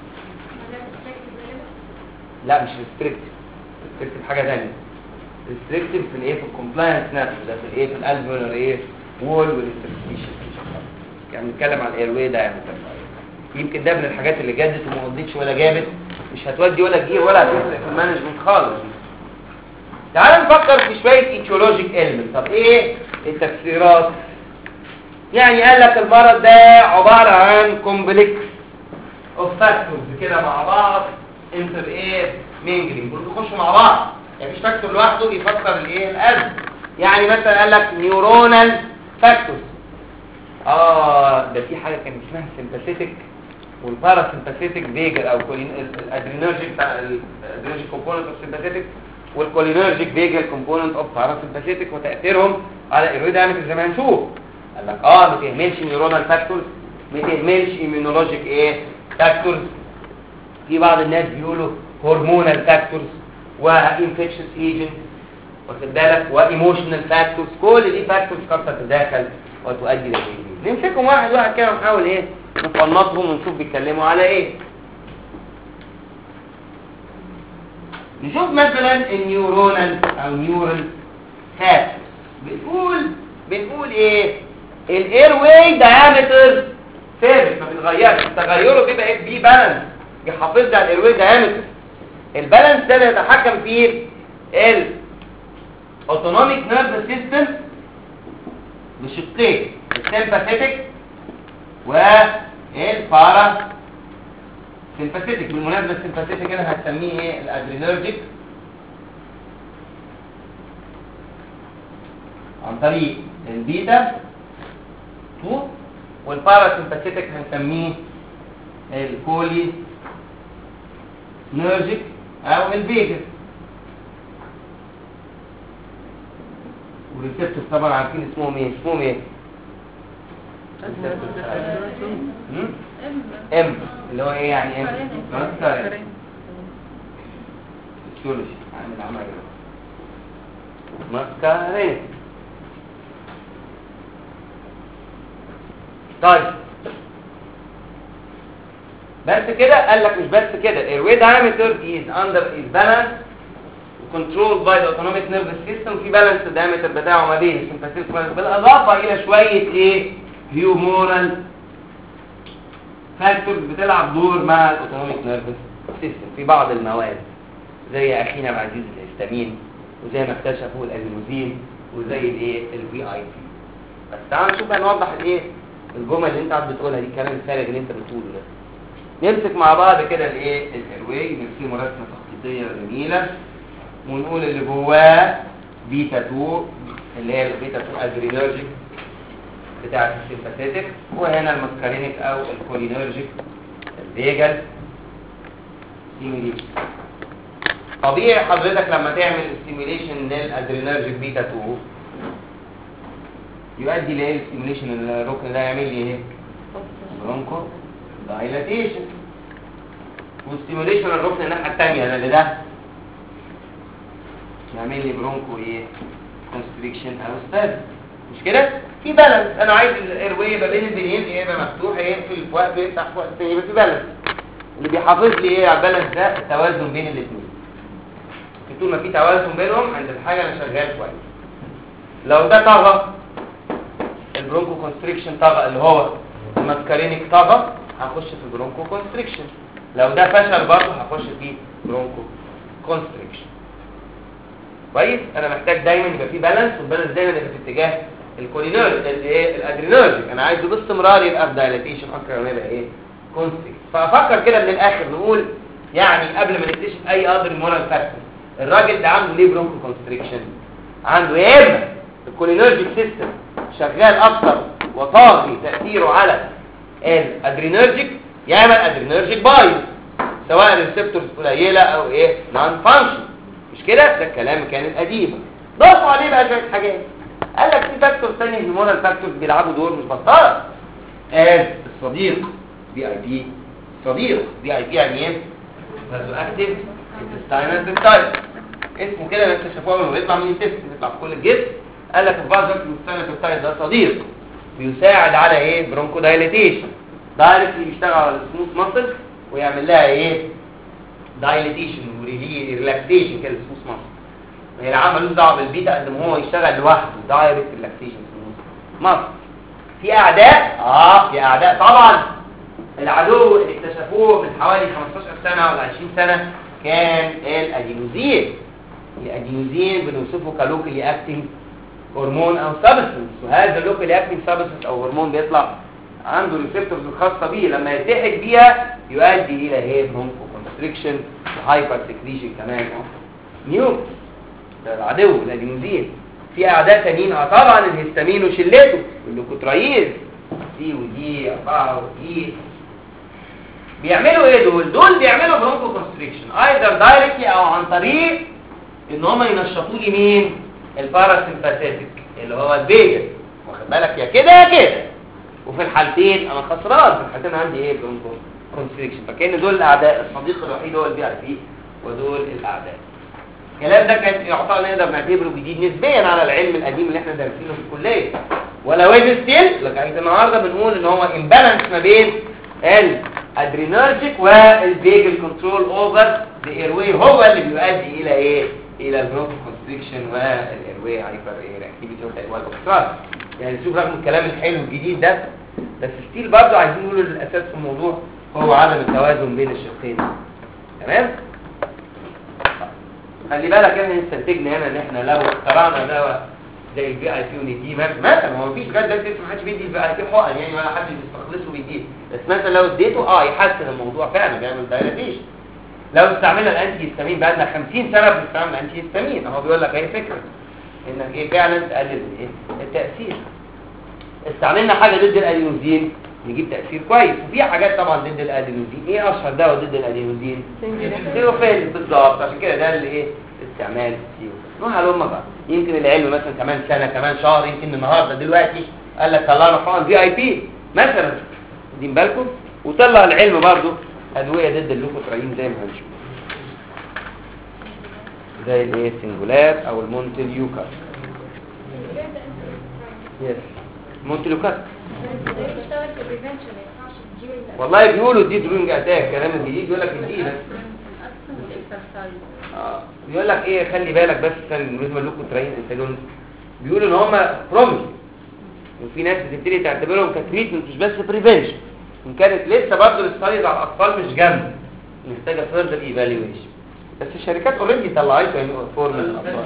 لا مش ريستريكتيف، ريستريكتيف حاجه ثانيه. ريستريكتيف في الايه؟ في الكومبلاينس نفسه، ده في الايه؟ في الالفيولار ايه؟ وول والريستريكشن. يعني بنتكلم على الايرواي ده يعني يمكن ده من الحاجات اللي جدت وما وديتش ولا جابت، مش هتودي ولا تجيب ولا هتفرق في المانجمنت خالص. تعال نفكر في شويه ايتيولوجيك ايلمنت. طب ايه التفسيرات؟ يعني قال لك المرض ده عباره عن كومبلكس اوف فاكتورز كده مع بعض انتر ايه؟ مينجلينج، كلهم بيخشوا مع بعض، يعني مفيش فاكتور لوحده بيفسر الايه؟ القلب. يعني مثلا قال لك نيورونال فاكتورز، ده في حاجه كان اسمها سيمباثيتك والباراسيمباثيتك فيجل، او الادرينرجيك الادرينرجيك كومبوننت اوف سيمباثيتك والكولينرجيك فيجل كومبوننت اوف باراسيمباثيتك، وتاثيرهم على الايروداينامكس زي ما هنشوف. قال لك ما تهملش نيورونال فاكتورز، ما تهملش ايميونولوجيك ايه؟ فاكتورز. في بعض الناس بيقولوا هرمونال فاكتورز وانفكشن ايجنت، واخد بالك، وايموشنال فاكتورز. كل دي فاكتورز قد تتداخل وتؤدي للتغيير. نمسكهم واحد واحد كده ونحاول ايه؟ نفنطهم ونشوف بيتكلموا على ايه. نشوف مثلا النيورونال او نيورال فاكتورز. بنقول ايه؟ الاير واي دايمتر ثابت ما بيتغيرش، تغيره بيبقى ايه؟ بي بالانس، بيحافظ لي على الاير واي دايمتر. البالانس ده بيتحكم فيه الاوتونوميك نيرفس سيستم بشقين، السيمباثيتك والبارا سيمباثيتك. بالمناسبه السيمباثيتك هنا هنسميه ايه؟ الادرينرجيك، عن طريق البيتا 2، والبارا سيمباثيتك هنسميه الكولي نيرجيك او الفيجل. والريسبتور طبعا عارفين اسمهم ايه؟ ام اللي هو ايه يعني ام ماسكارينيك فيسيولوجي عامل عمل ماسكارينيك. طيب بس كده؟ قال لك مش بس كده. airway diameter is balanced controlled by the autonomic nervous system. في بالانس diameter بتاعه ما بين السمباثيك بالاضافه الى شويه ايه هيومورال فاكتورز بتلعب دور مع الاوتونوميك نيرفس سيستم في بعض المواد زي اخينا العزيز الهستامين، وزي ما اكتشفوا الادينوزين، وزي الايه الفي اي بي. بس تعالوا نشوف بقى نوضح الايه الجمل اللي انت قاعد بتقولها دي، الكلام الفارغ اللي انت بتقوله ده. نمسك مع بعض كده الايه الايرواي، نرسمه رسمه تخطيطيه جميله ونقول اللي جواه بيتا 2 اللي هي البيتا 2 ادرينرجيك بتاعه السيمباثيتك، وهنا الماسكارينيك او الكولينرجيك الفيجال ستيميوليشن. طبيعي حضرتك لما تعمل ستيميوليشن للادرينرجيك بيتا 2 يؤدي لايه الستيميوليشن الركن ده؟ يعمل لي ايه؟ برونكو دايلاتيشن. والستيميوليشن الركن الناحيه الثانيه اللي ده يعمل لي برونكو ايه؟ كونستريكشن او ستاز. مش كده؟ في بالانس. انا عايز الاير واي ما بين البنين يبقى مفتوح، يقفل في وقت يفتح في وقت ثاني، يبقى في بالانس. اللي بيحافظ لي ايه على البالانس ده؟ التوازن بين الاثنين. طول ما في توازن بينهم عند الحاجه انا شغال كويس. لو ده طغى البرونكو كونستريكشن طغى، اللي هو الماسكارينيك طغى، هخش في البرونكو كونستريكشن. لو ده فشل برضه هخش في برونكو كونستريكشن. كويس؟ انا محتاج دايما يبقى في بالانس، والبالانس دايما يبقى في اتجاه الكولينرج الايه الادرينرجيك. انا عايزه باستمرار يبقى في دايلاتيشن اكتر ما يبقى ايه كونستريكت. فافكر كده من الاخر نقول يعني قبل ما نكتشف اي اذر مورال فاكتور، الراجل ده عنده ليه برونكو كونستريكشن؟ عنده يا اما الكولينرجيك سيستم شغال اكتر وطاغي تاثيره على الادرينرجيك، يا اما الادرينرجيك بايظ سواء الريسبتورز قليله او ايه نون فانكشن. مش كده؟ ده الكلام كان القديم. ضافوا عليه بقى شويه حاجات. قال لك في فاكتور ثاني هرمونال فاكتورز بيلعبوا دور مش بطاله. الصديق بي اي بي. صديق بي اي بي يعني ايه؟ فازو اكتيف انتستاينال بيبتايد. اسمه كده بس اكتشفوه انه بيطلع من الانتست، بيطلع في كل الجسم. قال لك الفازو اكتيف انتستاينال بيبتايد ده صديق بيساعد على ايه؟ برونكو دايليتيشن. دايركتلي بيشتغل على السموث ماسل ويعمل لها ايه؟ دايليتيشن وريلاكسيشن كده السموث ماسل. هي العمل ملوش دعوه بالبيتا قد ما هو يشتغل لوحده دايركت ريلاكسيشن سموث ماسل. في اعداء في اعداء طبعا. العدو اللي اكتشفوه من حوالي 15 سنه ولا 20 سنه كان الادينوزين. الادينوزين بنوصفه كلوكالي اكتنج هرمون او سبستنس، وهذا اللوكالي اكتنج سبستنس او هرمون بيطلع عنده ريسبتورز الخاصه بيه، لما يتحد بيها يؤدي الى ايه؟ برونكو كونستريكشن وهايبر سكريشن كمان نيوكس. ده العدو الادينوزين. في اعداء تانيين طبعا الهستامين وشلته واللوكوترايز سي ودي 4 ودي. بيعملوا ايه دول بيعملوا برونكو كونستريكشن ايذر دايركتلي او عن طريق ان هم ينشطوا لي مين؟ الباراسمباثيك اللي هو الفيجا. واخد بالك يا كده يا كده. وفي الحالتين انا خسران، في الحالتين عندي ايه؟ برونكو كونستريكشن. فكان دول الاعداء، الصديق الوحيد هو البي اي بي ودول الاعداء. الكلام ده كان يعتبر نقدر نعتبره جديد نسبيا على العلم القديم اللي احنا دارسينه في الكليه، ولا ويب ستيل لغايه النهارده بنقول ان هو امبالانس ما بين الادرينرجيك والفيجل كنترول اوفر ذا ايرواي هو اللي بيؤدي الى ايه؟ الى البرونكو كونستريكشن والايرواي هايبر اكتيفيتي والكونستراكشن. يعني شوف رغم الكلام الحلو الجديد ده بس ستيل برضه عايزين نقول الاساس في الموضوع هو عدم التوازن بين الشقين. تمام؟ خلي بالك احنا استنتجنا هنا ان احنا لو اخترعنا دواء زي البي اي بي ونديه مثلا، هو مفيش لغايه دلوقتي ما حدش بيدي البي اي بي حقن يعني، ولا حد بيستخلصه ويديه، بس مثلا لو اديته يحسن الموضوع فعلا، بيعمل دايلاتيشن. لو استعملنا الانتي هيستامين بقى لنا 50 سنه بنستعمل الانتي هيستامين، اهو بيقول لك اهي فكره انك ايه فعلا تقلل ايه التاثير. استعملنا حاجه ضد الادينوزين نجيب تاثير كويس. وفي حاجات طبعا ضد الادينوزين. ايه اشهر دواء ضد الادينوزين؟ سيوفيل. بالظبط، عشان كده ده اللي ايه استعمال سيوفيل. نروح على امك بقى، يمكن العلم مثلا كمان سنه كمان شهر، يمكن النهارده دلوقتي قال لك طلعنا حقن في اي بي مثلا، واخدين بالكم؟ وطلع العلم برضو ادويه ضد اللوكوتراين زي ما هنشوف، زي الايه سنجولار او المونتليوكار. يس مونتليوكار. والله بيقولوا دي درونج اتاك، كلام الجديد يقول لك دي بس بيقول لك ايه خلي بالك بس بالنسبه للوكوتراين انتاجونست، بيقولوا ان هم بروميس، وفي ناس بتبتدي تعتبرهم كتريتمنت مش بس بريفنشن، ان كانت لسه برضه الاستاديز على الاطفال مش جامده، محتاجه فيرذر ايفالويشن، بس الشركات اوريدي طلعته يعني فورم للاطفال.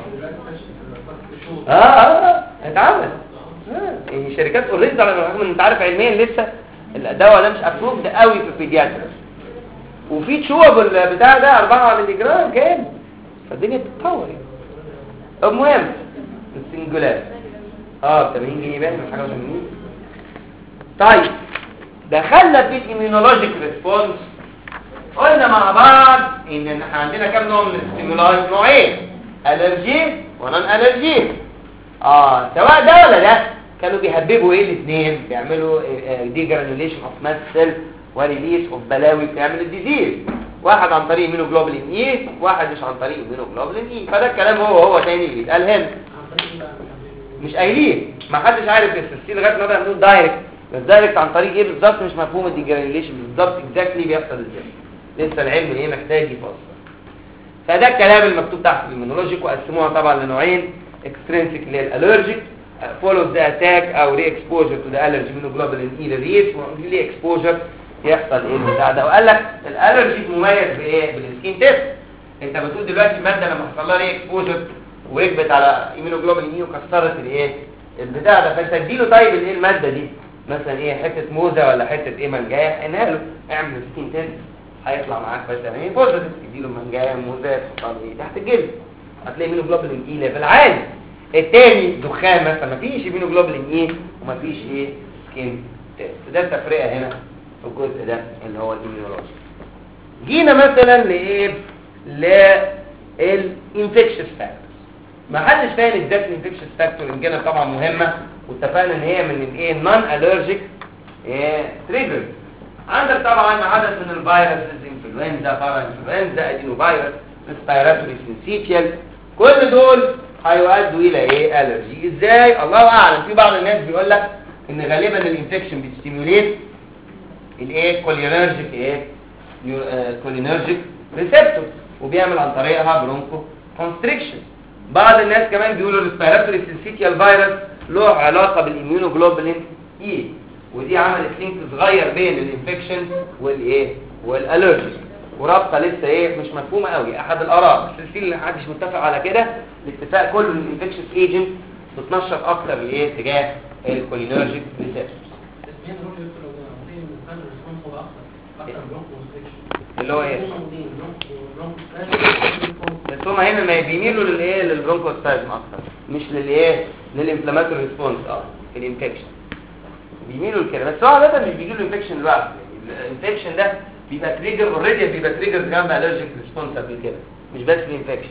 اتعمل يعني الشركات اوريدي على الرغم ان انت عارف علميا لسه الدواء ده مش ابروفد قوي في البيدياتريك، وفي تشوبل بتاع ده 4 مللي جرام كام، فالدنيا بتتطور يعني. المهم السنجولار 80 جنيه باين من حاجه 80. طيب دخلنا في الاميونولوجيك ريسبونس، قلنا مع بعض ان احنا عندنا كام نوع من الستيمولاي؟ نوعين، الرجي ونون الرجي. سواء ده ولا ده كانوا بيهببوا ايه الاثنين، بيعملوا دي جرانيوليشن اوف ماست سيل وريليس اوف بلاوي بتعمل الديزيز، واحد عن طريق ميونوجلوبولين اي، واحد مش عن طريق ميونوجلوبولين اي. فده الكلام هو تاني اللي بيتقال هنا، مش قايلين، ما حدش عارف السيل لغايه ما بيعملوا دايركت، بس دايركت عن طريق ايه بالظبط مش مفهوم الديجرانيوليشن بالظبط اكزاكتلي بيحصل ازاي، لسه العلم ايه محتاج يفصل. فده الكلام المكتوب تحت في الاميونولوجيك، وقسموها طبعا لنوعين، اكسترينسيك اللي هي الالرجيك follows the attack او re-exposure to the allergy immunoglobulin E release، وليه exposure يحصل ايه بتاع ده. وقال لك الالرجي مميز بايه؟ بالسكين تيست. انت بتقول دلوقتي الماده لما حصل لها re-exposure وركبت على immunoglobulin E وكسرت الايه البتاع ده، فانت اديله طيب الايه الماده دي مثلا ايه، حته موزه ولا حته ايه منجايه، عينها له، اعمل سكين تيست هيطلع معاك مثلا ايه بوزيتيف، تديله منجايه موزه تحطها ايه تحت الجلد، هتلاقي immunoglobulin E ليفل عالي. التاني دخان مثلا مفيش immunoglobulin ايه ومفيش ايه سكين تيست. ده التفرقه هنا في الجزء ده اللي هو الاميونولوجي. جينا مثلا لايه للانفكشس فاكتورز. ما حدش فاهم ازاي الانفكشس فاكتور، الجينا طبعا مهمه، واتفقنا ان هي من الايه نون الرجيك تريجر. عندك طبعا عدد من الفيروسز، انفلونزا، بارا انفلونزا، ادينو فيروس، ريسبيراتوري سينسيتيال، كل دول هيؤدوا الى ايه الرجي. ازاي؟ الله اعلم. في بعض الناس بيقول لك ان غالبا الانفكشن بتستيموليت الايه كولينرجيك كولينرجيك ريسبتور، وبيعمل عن طريقها برونكو كونستريكشن. بعض الناس كمان بيقولوا الريسبيراتوري سينسيتيال فيروس له علاقه بالاميونوجلوبولين اي، ودي عملت لينك صغير بين الانفكشن والايه والالرجي، ورابطه لسه ايه مش مفهومه قوي، احد الاراء بس السيل اللي محدش متفق على كده. الاتفاق كله ان الانفكشن ايجنت بتنشط اكتر لايه تجاه الكولينرجيك ريسبتورز، اللي هو ايه بس هما هنا ما بيميلوا للايه للبرونكوستازم اكتر، مش للايه للانفلاماتوري ريسبونس في الانفكشن بيميلوا لكده. بس هو عاده مش بيجيله الانفكشن لوحده، الانفكشن ده بيبقى تريجر اوريدي، بيبقى تريجر جنب الرجيك ريسبونس قبل كده، مش بس الانفكشن.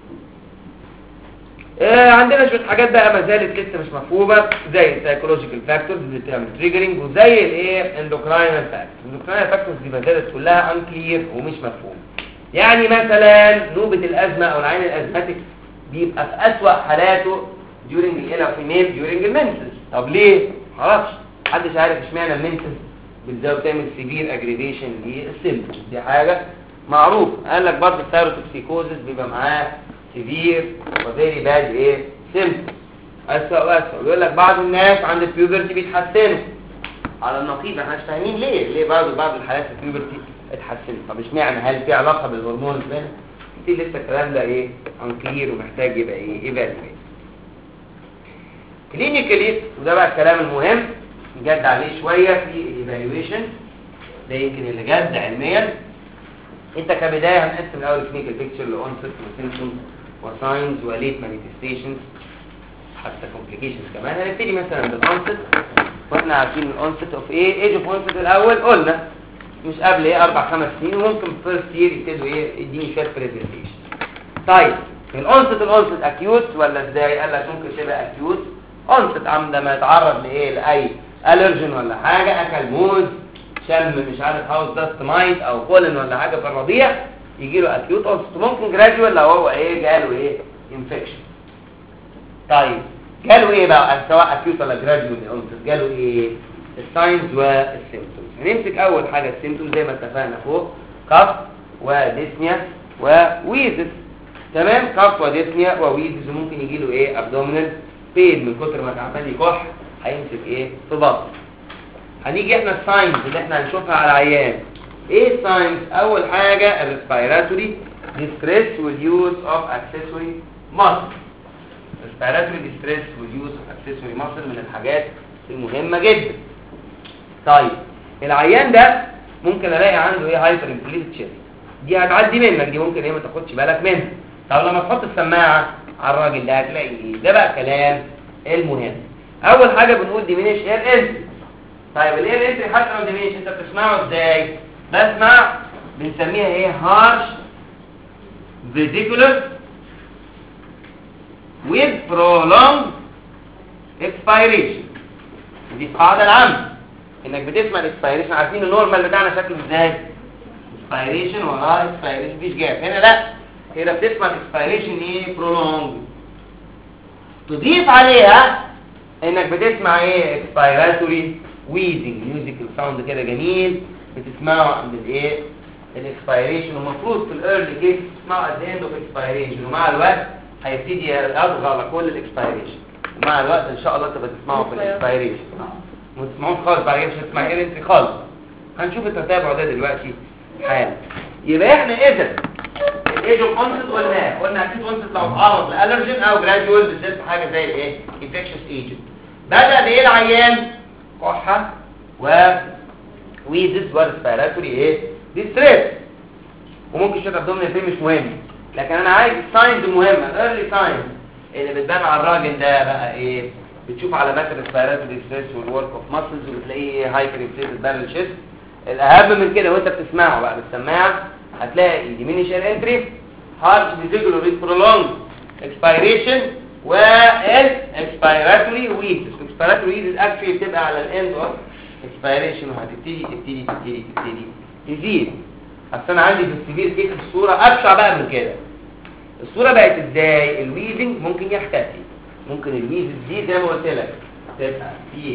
عندنا شويه حاجات بقى ما زالت لسه مش مفهومه، زي السايكولوجيكال فاكتورز اللي بتعمل تريجرنج، وزي الايه اندوكراينال فاكتورز. الاندوكراينال فاكتورز دي ما زالت كلها انكلير ومش مفهوم. يعني مثلا نوبه الازمه او العين الازماتيك بيبقى في اسوأ حالاته during الانفيميل فيميل during المنسس. طب ليه؟ معرفش، محدش عارف اشمعنى المنسس بالذات بتعمل سيفير اجريفيشن للسيمبتومز، دي حاجه معروف. قال لك برضه الثيروتوكسيكوزس بيبقى معاه سيفير وفيري باد ايه سيمبتومز، اسوء واسوء. يقول لك بعض الناس عند البيوبرتي بيتحسنوا على النقيض، احنا مش فاهمين ليه بعض الحالات البيوبرتي اتحسنت. طب اشمعنى؟ هل في علاقه بالهرمون الفلاني؟ في لسه الكلام ده ايه انكلير ومحتاج يبقى ايه ايفالويت كلينيكالي. وده بقى الكلام المهم نجد عليه شويه في الايفالويشن ده، يمكن اللي جد علميا. انت كبدايه هنقسم الاول كلينيكال بيكتشر لاونست وسيمبتومز وساينز وليت مانيفستيشنز حتى كومبليكيشنز كمان. هنبتدي مثلا بالانست، واحنا عارفين الانست اوف ايه ايج اوف انست الاول قلنا مش قبل ايه 4-5 سنين، وممكن فيرست يير يبتدوا ايه يديني شويه بريزنتيشن. طيب الانست اكيوت ولا ازاي؟ قال لك ممكن تبقى اكيوت انست عندما يتعرض لايه لاي الرجين ولا حاجه، اكل موز شم مش عارف هاوس داست مايت او بولن ولا حاجه في الرضيع يجي له اكيوت اونست. ممكن جراديوال لو هو ايه جاله ايه انفكشن. طيب جاله ايه بقى سواء اكيوت ولا جراديوال اونست؟ جاله ايه الساينز والسيمبتومز. هنمسك اول حاجه السيمبتومز زي ما اتفقنا فوق، كف وديسنيا وويزس. تمام، كف وديسنيا وويزس. وممكن يجي له ايه ابدومينال بين من كتر ما عمال يكح هيمسك ايه في بطن. هنيجي احنا الساينز اللي احنا هنشوفها على العيان. ايه الساينز؟ اول حاجه الريسبيراتوري ديستريس واليوز اوف اكسسوري ماسل. الريسبيراتوري ديستريس واليوز اوف اكسسوري ماسل من الحاجات المهمه جدا. طيب العيان ده ممكن الاقي عنده ايه هايبر انفليتد تشيست، دي هتعدي منك، دي ممكن ايه ما تاخدش بالك منها. طب لما تحط السماعه على الراجل ده هتلاقي ايه؟ ده بقى كلام المهم. اول حاجه بنقول ديمينيش اير انتري. طيب الاير انتري حتى لو ديمينيش انت بتسمعه ازاي؟ بسمع بنسميها ايه هارش فيزيكولر with prolonged expiration. دي القاعده العامه انك بتسمع الاكسبيريشن. عارفين النورمال بتاعنا شكله ازاي؟ اكسبيريشن وراه اكسبيريشن مفيش جاب. هنا لا، هنا بتسمع الاكسبيريشن ايه prolonged. تضيف عليها انك بتسمع ايه expiratory wheezing ميوزيكال ساوند كده جميل بتسمعه عند الايه الاكسبيريشن. ومفروض في الايرلي كيس تسمعه at the end of expiration، ومع الوقت هيبتدي يضغط على كل الاكسبيريشن، ومع الوقت ان شاء الله تبقى تسمعه في الاكسبيريشن ما تسمعوش خالص بعد كده مش هتسمع ايه انت خالص. هنشوف التتابع ده دلوقتي حالا. يبقى احنا اذا الايج اوف كونسنت قلنا اكيد كونسنت لو اتعرض لالرجين او جراديوال بالذات حاجه زي الايه انفكشس ايجنت. بدا بايه العيان؟ كحه ويزس وريسبيراتوري ايه ديستريس، وممكن شويه ابدومينال بين مش مهم، لكن انا عايز الساينز المهمه الايرلي ساينز اللي بتبان على الراجل ده بقى ايه. بتشوف علامات الريسبيراتوري ديستريس والورك اوف ماسلز وبتلاقيه هايبر انفليتد بارل شيست. الاهم من كده وانت بتسمعه بقى بالسماعه هتلاقي ديمينيش انتري هارش فيزيكولر ريت برولونج اكسبيريشن والاكسبيراتوري ويزس. الاكسبيراتوري ويزس اكشلي بتبقى على الاند اوف اكسبيريشن وهتبتدي تزيد. اصل انا عندي في السيفير كيس الصوره ابشع بقى من كده. الصوره بقت ازاي؟ الويزنج ممكن يختفي، ممكن الويزس دي زي ما قلت لك تبقى في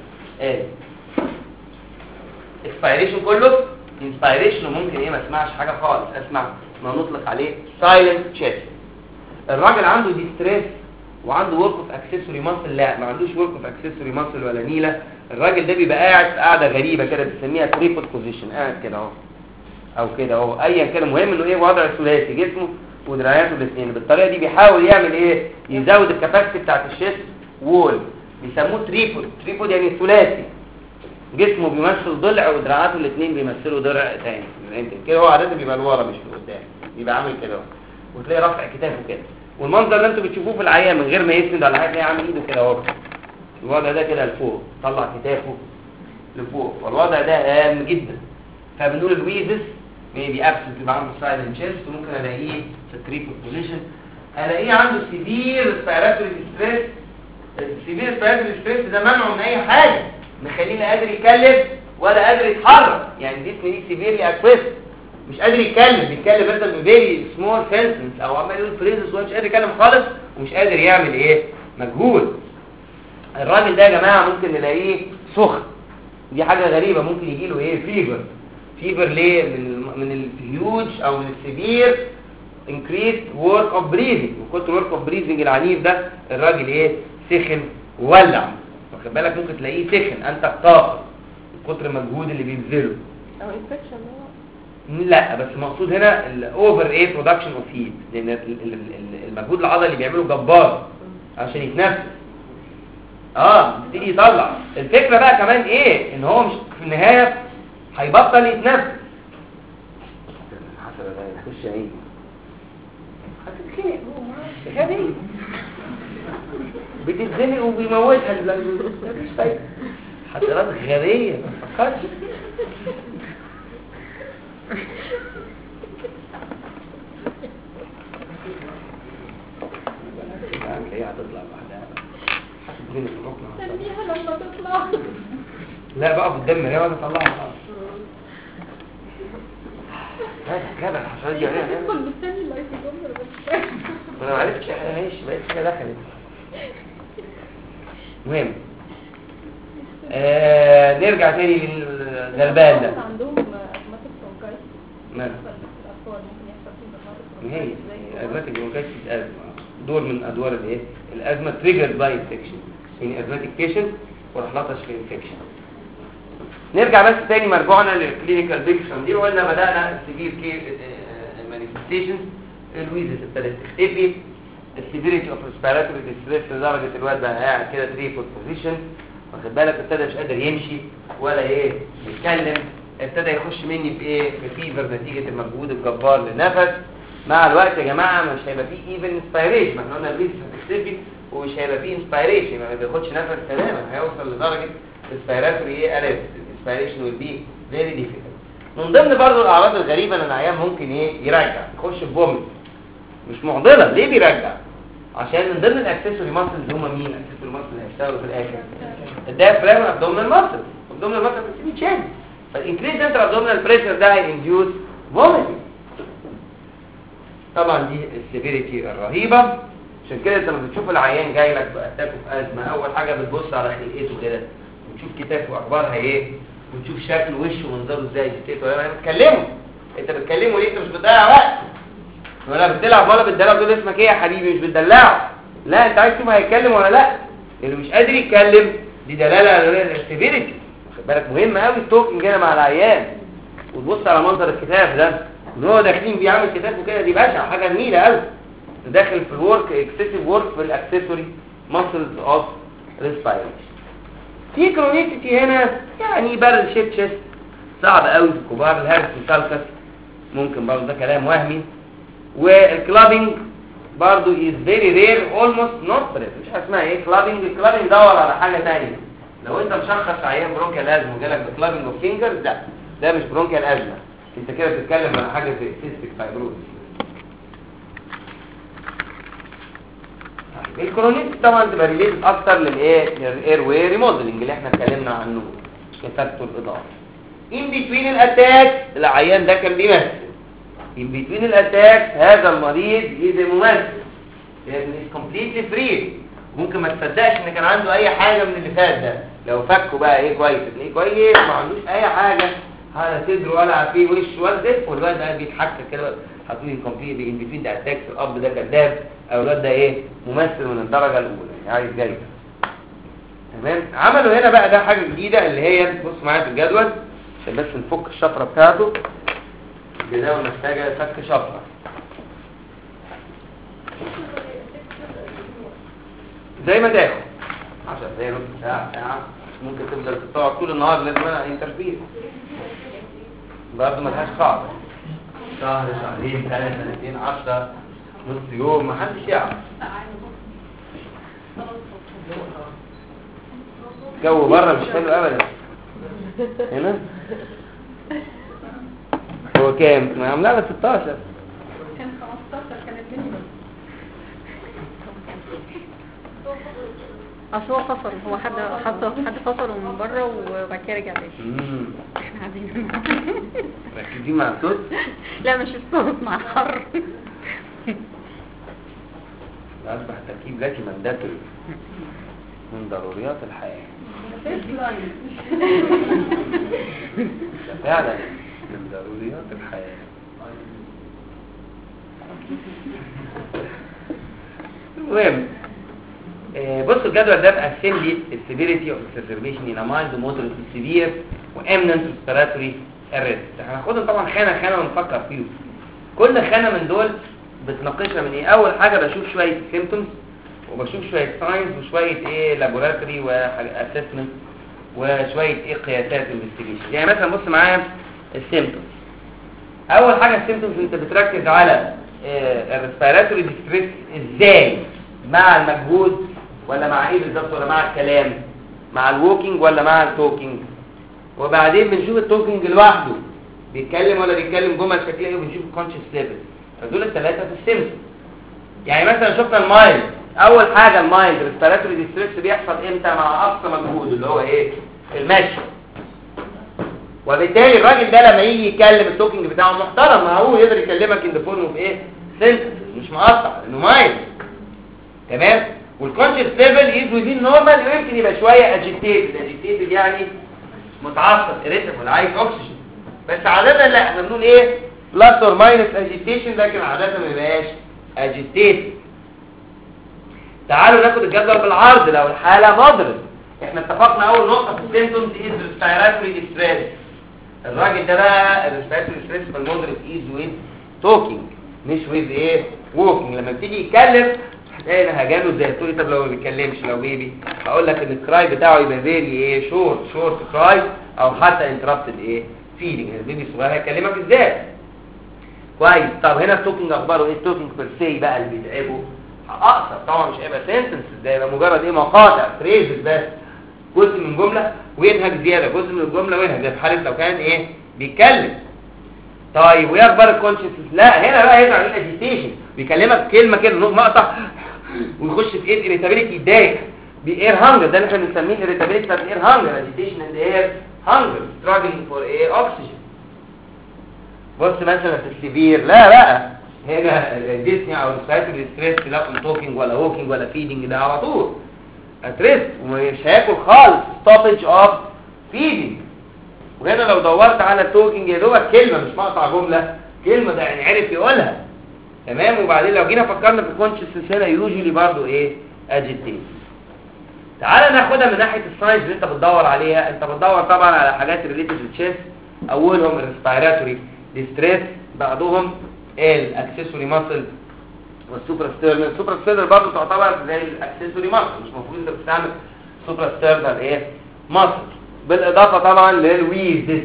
اكسبيريشن كله انسبيريشن، وممكن ايه ما اسمعش حاجه خالص، اسمع ما نطلق عليه سايلنت تشيست. الراجل عنده ديستريس وعنده ورك اوف اكسسوري ماسل، لا ما عندوش ورك اوف اكسسوري ماسل ولا نيله. الراجل ده بيبقى قاعد في قاعده غريبه كده بنسميها تريبود بوزيشن، قاعد كده اهو او كده اهو ايا كان. المهم انه ايه وضع ثلاثي جسمه ودراعاته الاثنين. بالطريقه دي بيحاول يعمل ايه؟ يزود الكاباسيتي بتاعت الشيست وول، بيسموه تريبود يعني ثلاثي. جسمه بيمثل ضلع ودراعاته الاثنين بيمثلوا ضلع ثاني كده. هو عاده بيبقى لورا مش لقدام، بيبقى عامل كده اهو، وتلاقي رافع كتافه كده. والمنظر اللي انتوا بتشوفوه في العيان من غير ما يسند على حاجه تلاقيه عامل ايده كده اهو، الوضع ده كده لفوق، طلع كتافه لفوق، والوضع ده هام جدا. فبنقول الويزس ميبي ابسنت يبقى عنده سايلنت تشيست، وممكن الاقيه في تريبود بوزيشن، الاقيه عنده سيفير ريسبيراتوري ستريس. السيفير ريسبيراتوري ستريس ده منعه من اي حاجه، مخليه لا قادر يتكلم ولا قادر يتحرك. يعني جسمه دي سيفيرلي اكويست، مش قادر بيتكلم مثلا بفيري سمول سنتنس او عمال يقول فريزز ومش قادر يتكلم خالص ومش قادر يعمل ايه مجهود. الراجل ده يا جماعه ممكن نلاقيه سخن، دي حاجه غريبه. ممكن يجي له ايه فيبر ليه؟ من الهيوج او من السيفير انكريست ورك اوف بريزنج. وكنت ورك اوف بريزنج العنيف ده الراجل ايه سخن وولع، واخد بالك؟ ممكن تلاقيه سخن انت الطاقه من كتر المجهود اللي بيبذله او انفكشن. لا بس مقصود هنا الاوفر ايه برودكشن اوف هيت، لان المجهود العضلي اللي بيعمله جبار عشان يتنفس يبتدي يطلع. الفكره بقى كمان ايه؟ ان هو مش في النهايه هيبطل يتنفس. حسب ده يخش عيني هتتخنق غبي بتتزنق وبيموتها مفيش فايده، حضرات غبيه ما تفكرش. هي هتطلع لوحدها، هتتزنق في الركن استنيها لما تطلع. لا بقى قدام هي ما تطلعها خالص. لا جبل الحشرات دي عليها تدخل مستني اللايسوزوم ولا بس؟ انا ما عرفتش انا ماشي بقيت حاجه دخلت. مهم نرجع تاني للغلبان ده. عندهم ازماتيك برونكايتس ماله؟ الاطفال ممكن يحصل فيهم هي ازماتيك برونكايتس ازمه دور من ادوار الايه الازمه تريجرد باي انفكشن، يعني ازماتيك بيشنت وراح لطش في انفكشن. نرجع بس تاني مرجوعنا للكلينيكال بيكشن دي، وقلنا بدانا السيفير كيس مانيفستيشنز، الويزز ابتدت تختفي، السيفيريتي اوف ريسبيراتوري ديستريس لدرجه الواد بقى قاعد كده 3 فوت بوزيشن، واخد بالك، ابتدى مش قادر يمشي ولا ايه يتكلم، ابتدى يخش مني في ايه في فيفر نتيجه المجهود الجبار للنفس. مع الوقت يا جماعه مش هيبقى فيه ايفن انسبيريشن، احنا قلنا الويزز هتختفي ومش هيبقى فيه انسبيريشن، ما بياخدش نفس تماما، هيوصل لدرجه ريسبيراتوري ايه ارست، الانسبيريشن ويل بي فيري ديفيكلت. من ضمن برضو الاعراض الغريبه ان العيان ممكن ايه يرجع يخش بفوميت، مش معضله. ليه بيرجع؟ عشان من ضمن الاكسسوري ماسلز هم مين؟ اكسسوري ماسلز اللي هيشتغلوا في الاخر الدايفرام والابدومينال ماسل، الابدومينال ماسل بتتشد، فالانكريز انتر ابدومينال بريشر ده هينديوس فوميتنج. طبعا دي السيفيريتي الرهيبه. عشان كده انت لما بتشوف العيان جاي لك باتاك في ازمه، اول حاجه بتبص على خلقته كده وتشوف كتافه اخبارها ايه، وتشوف شكل وشه ومنظره ازاي، جسته ولا بتكلمه. انت بتكلمه ليه؟ انت مش بتضيع وقت ولا بتلعب ولا بتدلع، تقول اسمك ايه يا حبيبي، مش بتدلعه، لا انت عايز تشوف هيتكلم ولا لا. اللي مش قادر يتكلم دي دلاله على السيفيريتي. واخد بالك مهم قوي التوكينج هنا مع العيان، وتبص على منظر الكتاف ده ان هو داخلين بيعمل كتافه كده، دي بشعه، حاجه جميله قوي، داخل في الورك اكسسيف ورك في الاكسسوري ماسلز اوف ريسبيريشن. في كرونيسيتي هنا يعني بارل شيب تشيست صعب قوي في الكبار، الهرس والسالكس ممكن برضه ده كلام وهمي، والكلابينج برضه is very rare almost not present. مش اسمها ايه كلابينج، الكلابينج دور على حاجه ثانيه. لو انت مشخص عيان برونكيال ازمه وجالك بكلابينج اوف فينجرز، ده مش برونكيال ازمه، انت كده بتتكلم على حاجه زي سيستيك فايبروز. الكرونيت طبعا تبقى ريليتد اكتر للايه للاير واي ريموديلنج اللي احنا اتكلمنا عنه كفاكتور اضافي. ان بتوين الاتاك العيان ده كان بيمثل، ان بتوين الاتاك هذا المريض اذا ممثل يعني كومبليتلي فري، ممكن ما تصدقش ان كان عنده اي حاجه من اللي فات ده، لو فكوا بقى ايه كويس تلاقيه كويس ما عندوش اي حاجه على صدره ولا فيه وش ولا زفت، والواد ده بيتحكى كده حاطين كومبليتلي ان بتوين ده اتاك، الاب ده كذاب او الواد ده ايه ممثل من الدرجه الاولى يعني عايز جاي. تمام. عملوا هنا بقى ده حاجه جديده اللي هي بص معايا في الجدول عشان بس نفك الشفره بتاعته. الجدول محتاجه فك شفره. زي ما تاخد 10 دقايق نص ساعه ممكن تفضل تقعد طول النهار، لازم انا انترفير برضه ملهاش قاعده، شهر شهرين 3 سنتين 10 نص يوم ما حدش يعرف. الجو بره مش حلو ابدا. هنا هو كام؟ ما عملها 16 كان 15 كانت مينيمم. اصل هو فصل، هو حد فصله من بره وبعد كده رجع تاني. احنا عايزين ركزين مع الصوت. لا مش الصوت، مع الحر. اصبح التركيب ذاتي مانداتوري من ضروريات الحياه. فعلا من ضروريات الحياه. المهم بصوا الجدول ده بقسم لي السيفيريتي اوف اكسسربيشن الى مايلد ومودريت وسيفير وامننت ريسبيراتوري اريست. هناخدهم طبعا خانه خانه ونفكر فيهم. كل خانه من دول بتناقشها من ايه؟ اول حاجه بشوف شويه سيمبتومز وبشوف شويه ساينز وشويه ايه لابوراتوري واسسمنت وشويه ايه قياسات انفستيجيشن. يعني مثلا بص معايا السيمبتومز. اول حاجه السيمبتومز انت بتركز على الريسبيراتوري ديستريس ازاي، مع المجهود ولا مع ايه بالظبط، ولا مع الكلام، مع الووكينج ولا مع التوكينج. وبعدين بنشوف التوكينج لوحده بيتكلم ولا بيتكلم جمل شكليه ايه، وبنشوف الكونشس ليفل. فدول الثلاثه في السيمبتوم. يعني مثلا شفنا المايلد، اول حاجه المايلد ريسبيراتوري ديستريس بيحصل امتى؟ مع اقصى مجهود اللي هو ايه المشي. وبالتالي الراجل ده لما يجي يتكلم التوكينج بتاعه محترم، معقول يقدر يكلمك ان ذا فورم اوف ايه سنتنس، مش مقطع انه مايل. تمام. والكونشس ليفل از ويزين نورمال، ويمكن يبقى شويه اجيتيتد يعني متعصب اريتابل عايز اكسجين، بس عاده لا، احنا بنقول ايه بلس اور ماينس اجيتيشن، لكن عاده ما بيبقاش اجيتيتد. تعالوا ناخد الجدول بالعرض. لو الحاله مودريت، احنا اتفقنا اول نقطه في السيمبتومز از ريسبيراتوري ديستريس. الراجل ده بقى الريسبيراتوري ديستريس في المودريت از ويز توكينج مش ويز ايه ووكينج. لما بتيجي يتكلم هتلاقي هجانه زي تقولي طب لو ما بيتكلمش لو بيبي، هقول لك ان الكراي بتاعه يبقى فيري ايه شورت كراي، او حتى انتربتد ايه فيلينج. البيبي الصغير هيكلمك ازاي؟ كويس. طب هنا التوكينج اخباره ايه؟ التوكينج بير سي بقى اللي بيتعبه اقصر طبعا، مش هيبقى سنتنس، ده يبقى مجرد ايه مقاطع فريزز بس، جزء من جمله وينهج زياده، جزء من الجمله وينهج، زي في حاله لو كان ايه بيتكلم. طيب وايه اخبار الكونشسنس؟ لا هنا بقى يظهر الاجيتيشن، بيكلمك كلمه كده مقطع ويخش في ايه irritability، يتضايق باير هانجر، ده اللي احنا بنسميه irritability بتاعت اير هانجر، اجيتيشن اند اير هانجر struggling فور ايه اوكسجين. بص مثلا في السيفير، لا بقى هنا الديسني او الريسبيراتوري ستريس، لا توكينج ولا ووكينج ولا فيدنج، ده على طول اتريس ومش هياكل خالص، ستوبج اوف فيدنج. وهنا لو دورت على التوكينج يا دوبك كلمه مش مقطع جمله، كلمه ده يعني عرف يقولها. تمام. وبعدين لو جينا فكرنا في الكونشسنس هنا يوجولي برضو ايه اجيتيت. تعال ناخدها من ناحيه الساينس اللي انت بتدور عليها. انت بتدور طبعا على حاجات ريليتد للتشيست، اولهم الريسبيراتوري ديستريس، بعضهم الاكسسوري ماسل والسوبرا ستيرنال. السوبرا ستيرنال برضه تعتبر زي الاكسسوري ماسل، مش المفروض انت بتستعمل سوبرا ستيرنال ايه ماسل، بالاضافه طبعا للويزس.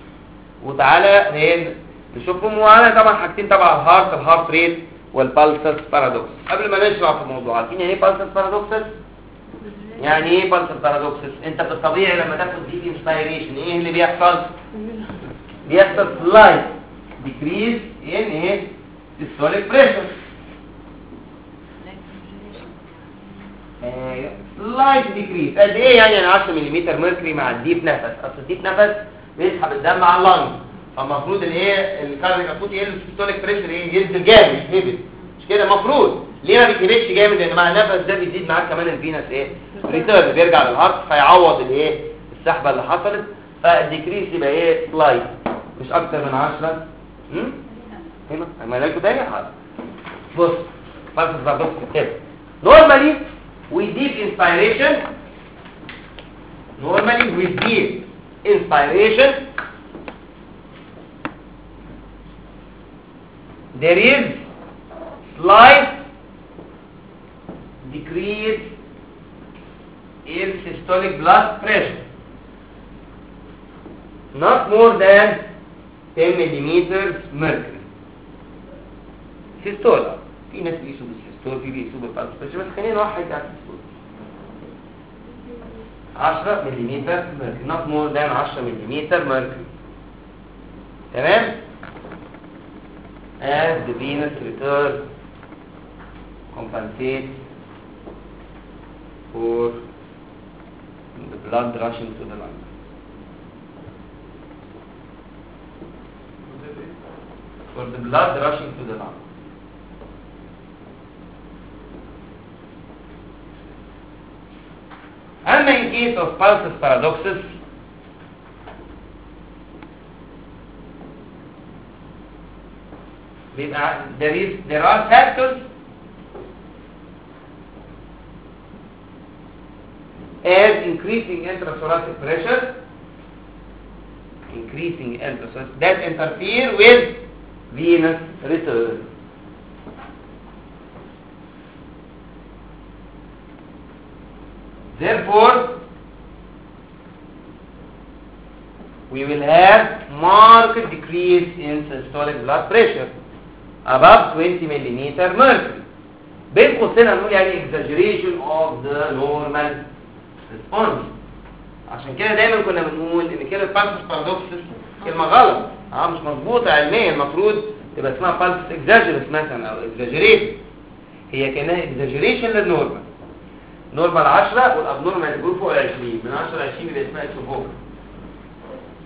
وتعالى نشوفهم. وعلى طبعا حاجتين طبعا الهارت ريت والبالسس بارادوكس. قبل ما نشرح في الموضوع، عارفين يعني ايه بالسس بارادوكس؟ يعني ايه بالسس بارادوكس؟ انت في الطبيعي لما تاخد ديب انسبيريشن ايه اللي بيحصل؟ بيحصل سلايد decrease in ايه systolic pressure، slight decrease. قد ايه يعني 10 ملم ميركوري مع الديب نفس. اصل الديب نفس بيسحب الدم على اللنج، فالمفروض الايه الكاردياك اوتبوت يقل، السيستوليك بريشر ايه ينزل جامد، يهبط، مش كده المفروض؟ ليه ما بيتهبطش جامد؟ لان مع النفس ده بيزيد معاك كمان الفينس ايه ريتيرن، بيرجع للهارت فيعوض الايه السحبه اللي حصلت، فالديكريس يبقى ايه سلايد مش اكتر من 10. هنا اما لكم تاني حاضر. بص فلسفه بارادوكس كده. normally with deep inspiration there is slight decrease in systolic blood pressure, not more than 10 millimeters mercury. سيستول، في ناس بيقيسوا بالسيستول، في بيقيسوا بالبلس بريشر، بس خلينا نوحد على السيستول. 10 ملم mercury، not more than 10 ملم mercury. تمام؟ as the venous return compensates for the blood rushing to the lung. For the blood rushing to the lung. أما in case of pulsus paradoxus there are factors as increasing intrathoracic pressure, that interfere with venous return. Therefore, we will have marked decrease in systolic blood pressure above 20 millimeter mercury. بين قوسين هنقول يعني exaggeration of the normal response. عشان كده دايما كنا بنقول ان كلمه pulsus paradoxus كلمه غلط، مش مظبوطه علميا. المفروض تبقى اسمها pulsus exaggerus مثلا او exaggerated. هي كانها exaggeration للنورمال. نورمال 10 والابنورمال يقول فوق ال 20، من 10 ل 20 يبقى اسمها اكسوفوكال.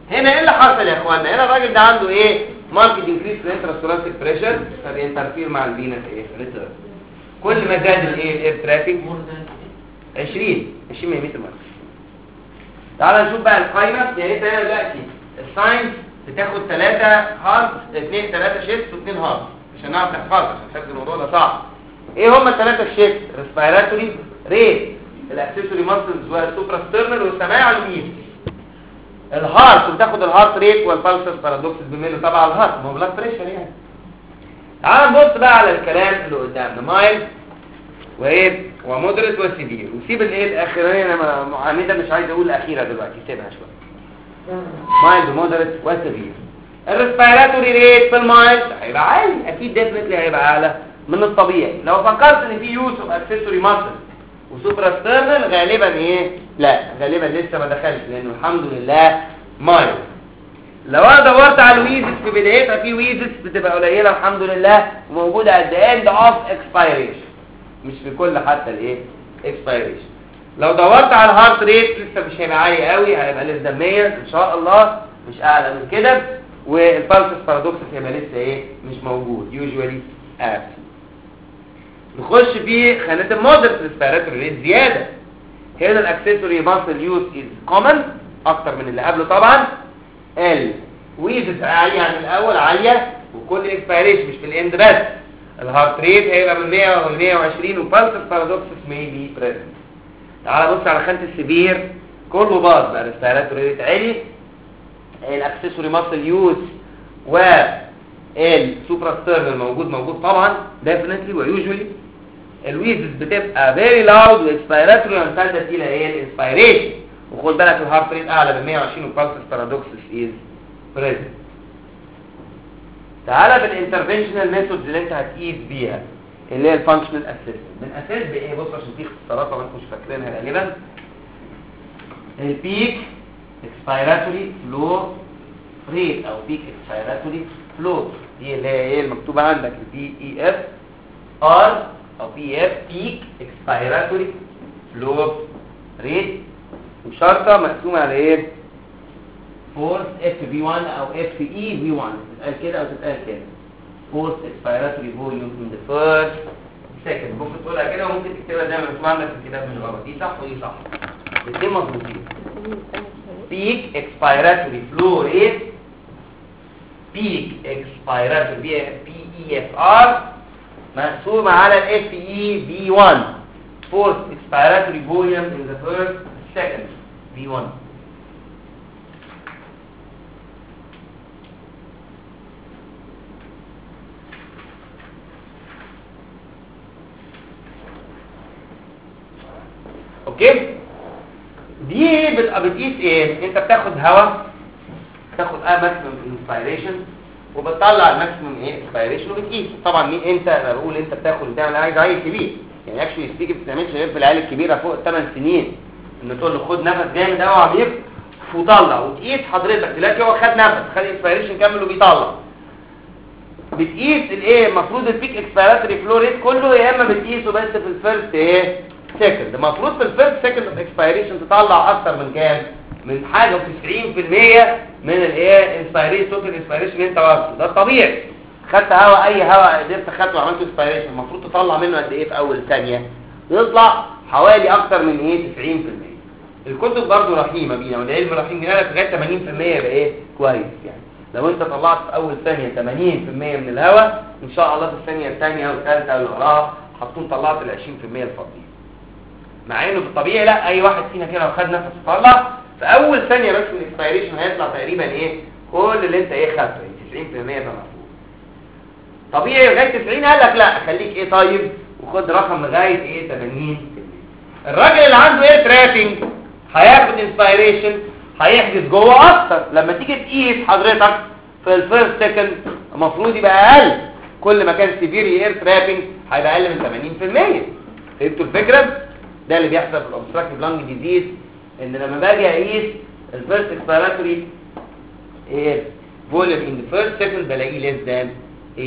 هنا ايه اللي حصل يا اخوانا؟ هنا الراجل ده عنده ايه؟ ماركت انكريس في الانتراثوراسيك بريشر، فبينترفير مع الفينس ايه؟ ريتيرن. كل ما زاد الايه؟ الاير ترافيك 20 ملم. تعال نشوف بقى القايمه. يعني انت هنا دلوقتي الساينس بتاخد 3 هارت 3 شيفت و2 هارت عشان نعرف نحفظها، عشان نحفظ الموضوع ده صعب. ايه هم ال3 شيفت؟ ريسبيراتوري ريت، الاكسسوري ماسلز والسوبرا ستيرنال والسماع والميز. الهارت بتاخد الهارت ريت والبالسس بارادوكسس بميله تبع الهارت، ما هو بلاد بريشر يعني. تعال نبص بقى على الكلام اللي قدامنا، مايل وايه ومودريت وسيفير، وسيب الايه الاخرانيه، انا معانده مش عايز اقول الاخيره دلوقتي، سيبها شويه. مايل ومودريت وسيفير. الريسبيراتوري ريت في المايل هيبقى عالي، اكيد ديفنتلي هيبقى اعلى من الطبيعي. لو فكرت ان في يوز اوف اكسسوري ماسل وسوبرا ستيرنال غالبا ايه؟ لا غالبا لسه ما دخلش، لانه الحمد لله مايل. لو انا دورت على الويزس في بدايتها، في ويزس بتبقى قليله الحمد لله وموجوده at the end of expiration، مش في كل حتى الايه expiration. لو دورت على الهارت ريت لسه مش هيبقى عالي قوي، هيبقى لسه 100 ان شاء الله، مش اعلى من كده. والبالسس بارادوكسس هيبقى لسه ايه؟ مش موجود usually absent. نخش في خانه المودريت ريسبيراتوري ريت زياده. هنا الاكسسوري ماسل يوز از كومن اكتر من اللي قبله طبعا. الويزز عاليه عن الاول، عاليه وكل اكسبيريشن مش في الاند بس. الهارت ريت هيبقى من 100 ل 120 وبالسس بارادوكسس ميبي بريزنت. تعال بص على خانه السيفير، كله باظ بقى. ريسبيراتوري ريت عالي، الاكسسوري ماسل يوز والسوبرا ستيرنال موجود طبعا ديفينتلي ويوجوالي. الويزز بتبقى فيري لاود واكسبيراتوري وامتدت الى ايه؟ الانسبيريشن. وخد بالك الهارت ريت اعلى من 120 والبالسس بارادوكسس از بريزنت. تعالى بالانترفنشنال ميثودز اللي انت هتقيس بيها اللي هي الفانكشنال اسيستنت. بنقيس بايه؟ بص عشان في اختصارات طبعا انتوا مش فاكرينها غالبا. البيك اكسبيراتوري فلو ريت او بيك اكسبيراتوري فلو، دي اللي هي ايه المكتوبه عندك، البي اي اف ار او بي اف بيك اكسبيراتوري فلو ريت، وشرطه مقسومه على ايه؟ فورس اف في 1 او اف اي في 1، تتقال كده او تتقال كده. فورس اكسبيراتوري فوليوم ان ذا فيرست سكند. ممكن تقولها كده وممكن تكتبها زي ما مكتوب عندك في الكتاب، مش غلط، دي صح ودي صح، الاثنين مظبوطين. بيك اكسبيراتوري فلو ريت، بيك اكسبيراتوري بي اي اف ار مقسومه على الاف اي في 1، فورس اكسبيراتوري فوليوم ان ذا فيرست سكند في 1. اوكي، دي بتقيس ايه؟ انت بتاخد هواء، تاخد ماكسيمم انسبيريشن وبتطلع الماكسيمم ايه اكسبيريشن وبتقيس. طبعا مين انت؟ انا بقول انت بتاخد بتعمل عيل كبير، يعني اكشلي سبيك ما بتعملش غير في العيال الكبيره فوق 8 سنين، ان تقول له خد نفس جامد قوي عميق وطلع وتقيس. حضرتك دلوقتي هو خد نفس، خد اكسبيريشن كامل وبيطلع، بتقيس الايه؟ المفروض البيك اكسبيراتوري فلو ريت كله، يا اما بتقيسه بس في الفيرست ايه سكند. المفروض في الفيرست سكند اوف اكسبيريشن تطلع اكتر من كام؟ من حاجه و90% من الايه انسبيريشن، توتال انسبيريشن انت واخده، ده الطبيعي. خدت هواء، اي هواء قدرت خدته وعملت انسبيريشن، المفروض تطلع منه قد ايه في اول ثانيه؟ يطلع حوالي اكتر من ايه 90%. الكتب برضو رحيمه بينا والعلم رحيم بينا، لغايه 80% يبقى ايه كويس. يعني لو انت طلعت في اول ثانيه 80% من الهواء، ان شاء الله في الثانيه الثانيه والثالثه واللي وراها هتكون طلعت ال 20% الفاضلين. مع انه في الطبيعي لا، اي واحد فينا كده لو خد نفس طلع في اول ثانيه بس من الاكسبيريشن هيطلع تقريبا ايه كل اللي انت ايه خدته، 90% ده مفروض. طبيعي لغايه 90 قال لك لا خليك ايه طيب وخد رقم لغايه ايه 80%. الراجل اللي عنده ايه ترافينج هياخد انسبيريشن هيحجز جوه اكتر. لما تيجي تقيس حضرتك في الفيرست سكند المفروض يبقى اقل، كل ما كان سيفير اير ترابنج هيبقى اقل من 80%. فهمتوا الفكره؟ ده اللي بيحصل في الاوبستراكتيف لانج ديزيز، ان لما باجي اقيس الفيرست اكسبيراتوري اير فوليوم ان ذا فيرست سكند بلاقيه ليس ذان 80%.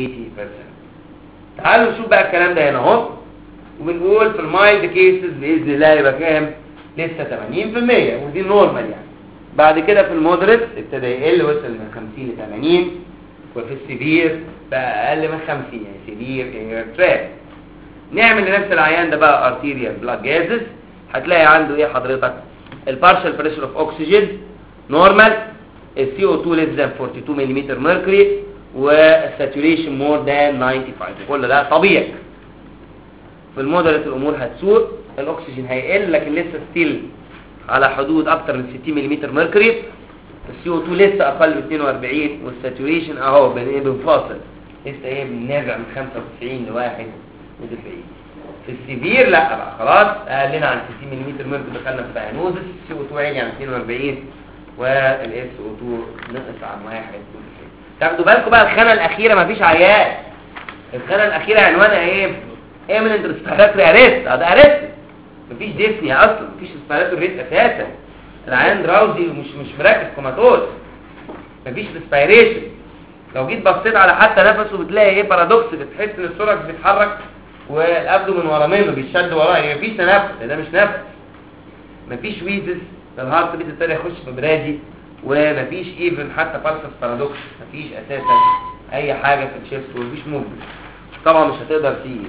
تعالوا نشوف بقى الكلام ده هنا اهو، وبنقول في المايلد كيسز باذن الله يبقى كام؟ لسه 80%، ودي نورمال يعني. بعد كده في المودريت ابتدى يقل، وصل من 50 ل 80، وفي السيفير بقى اقل من 50، يعني سيفير اير تراب. نعمل لنفس العيان ده بقى ارتيريال بلاد جازز. هتلاقي عنده ايه حضرتك؟ البارشال بريشر اوف اوكسجين نورمال، السي او 2 ليس ذان 42 ملم ميركوري، والساتوريشن مور ذان 95. كل ده طبيعي. في المودريت الامور هتسوء، الاكسجين هيقل لكن لسه ستيل على حدود اكتر من 60 ملم ميركوري، السي او 2 لسه اقل من 42، والساتوريشن اهو بنفاصل لسه ايه بنرجع من 95 ل 91. في السيفير لا بقى خلاص اقلنا عن 60 ملم ميركوري، دخلنا في ساينوزس، السي او 2 عالي عن 42 والاس او 2 نقص عن 1. تاخدوا بالكم بقى الخانه الاخيره مفيش عيان. الخانه الاخيره عنوانها ايه؟ ايمننت ريسبيراتوري اريست. ده اريست، مفيش ديسنيا اصلا، مفيش ريسبيراتوري ريت اساسا. العيان دراوزي ومش مركز، كوماتوز، مفيش ريسبيريشن. لو جيت بصيت على حتى نفسه بتلاقي ايه بارادوكس، بتحس ان الثوركس بيتحرك والابدومن ورا منه بيشد وراه، يعني مفيش تنفس، ده مش نفس. مفيش ويزس، الهارت بيت ابتدى يخش في برادي، ومفيش ايفن حتى بالسس بارادوكس، مفيش اساسا اي حاجه في الشيست، ومفيش موفمنت. طبعا مش هتقدر تيجي.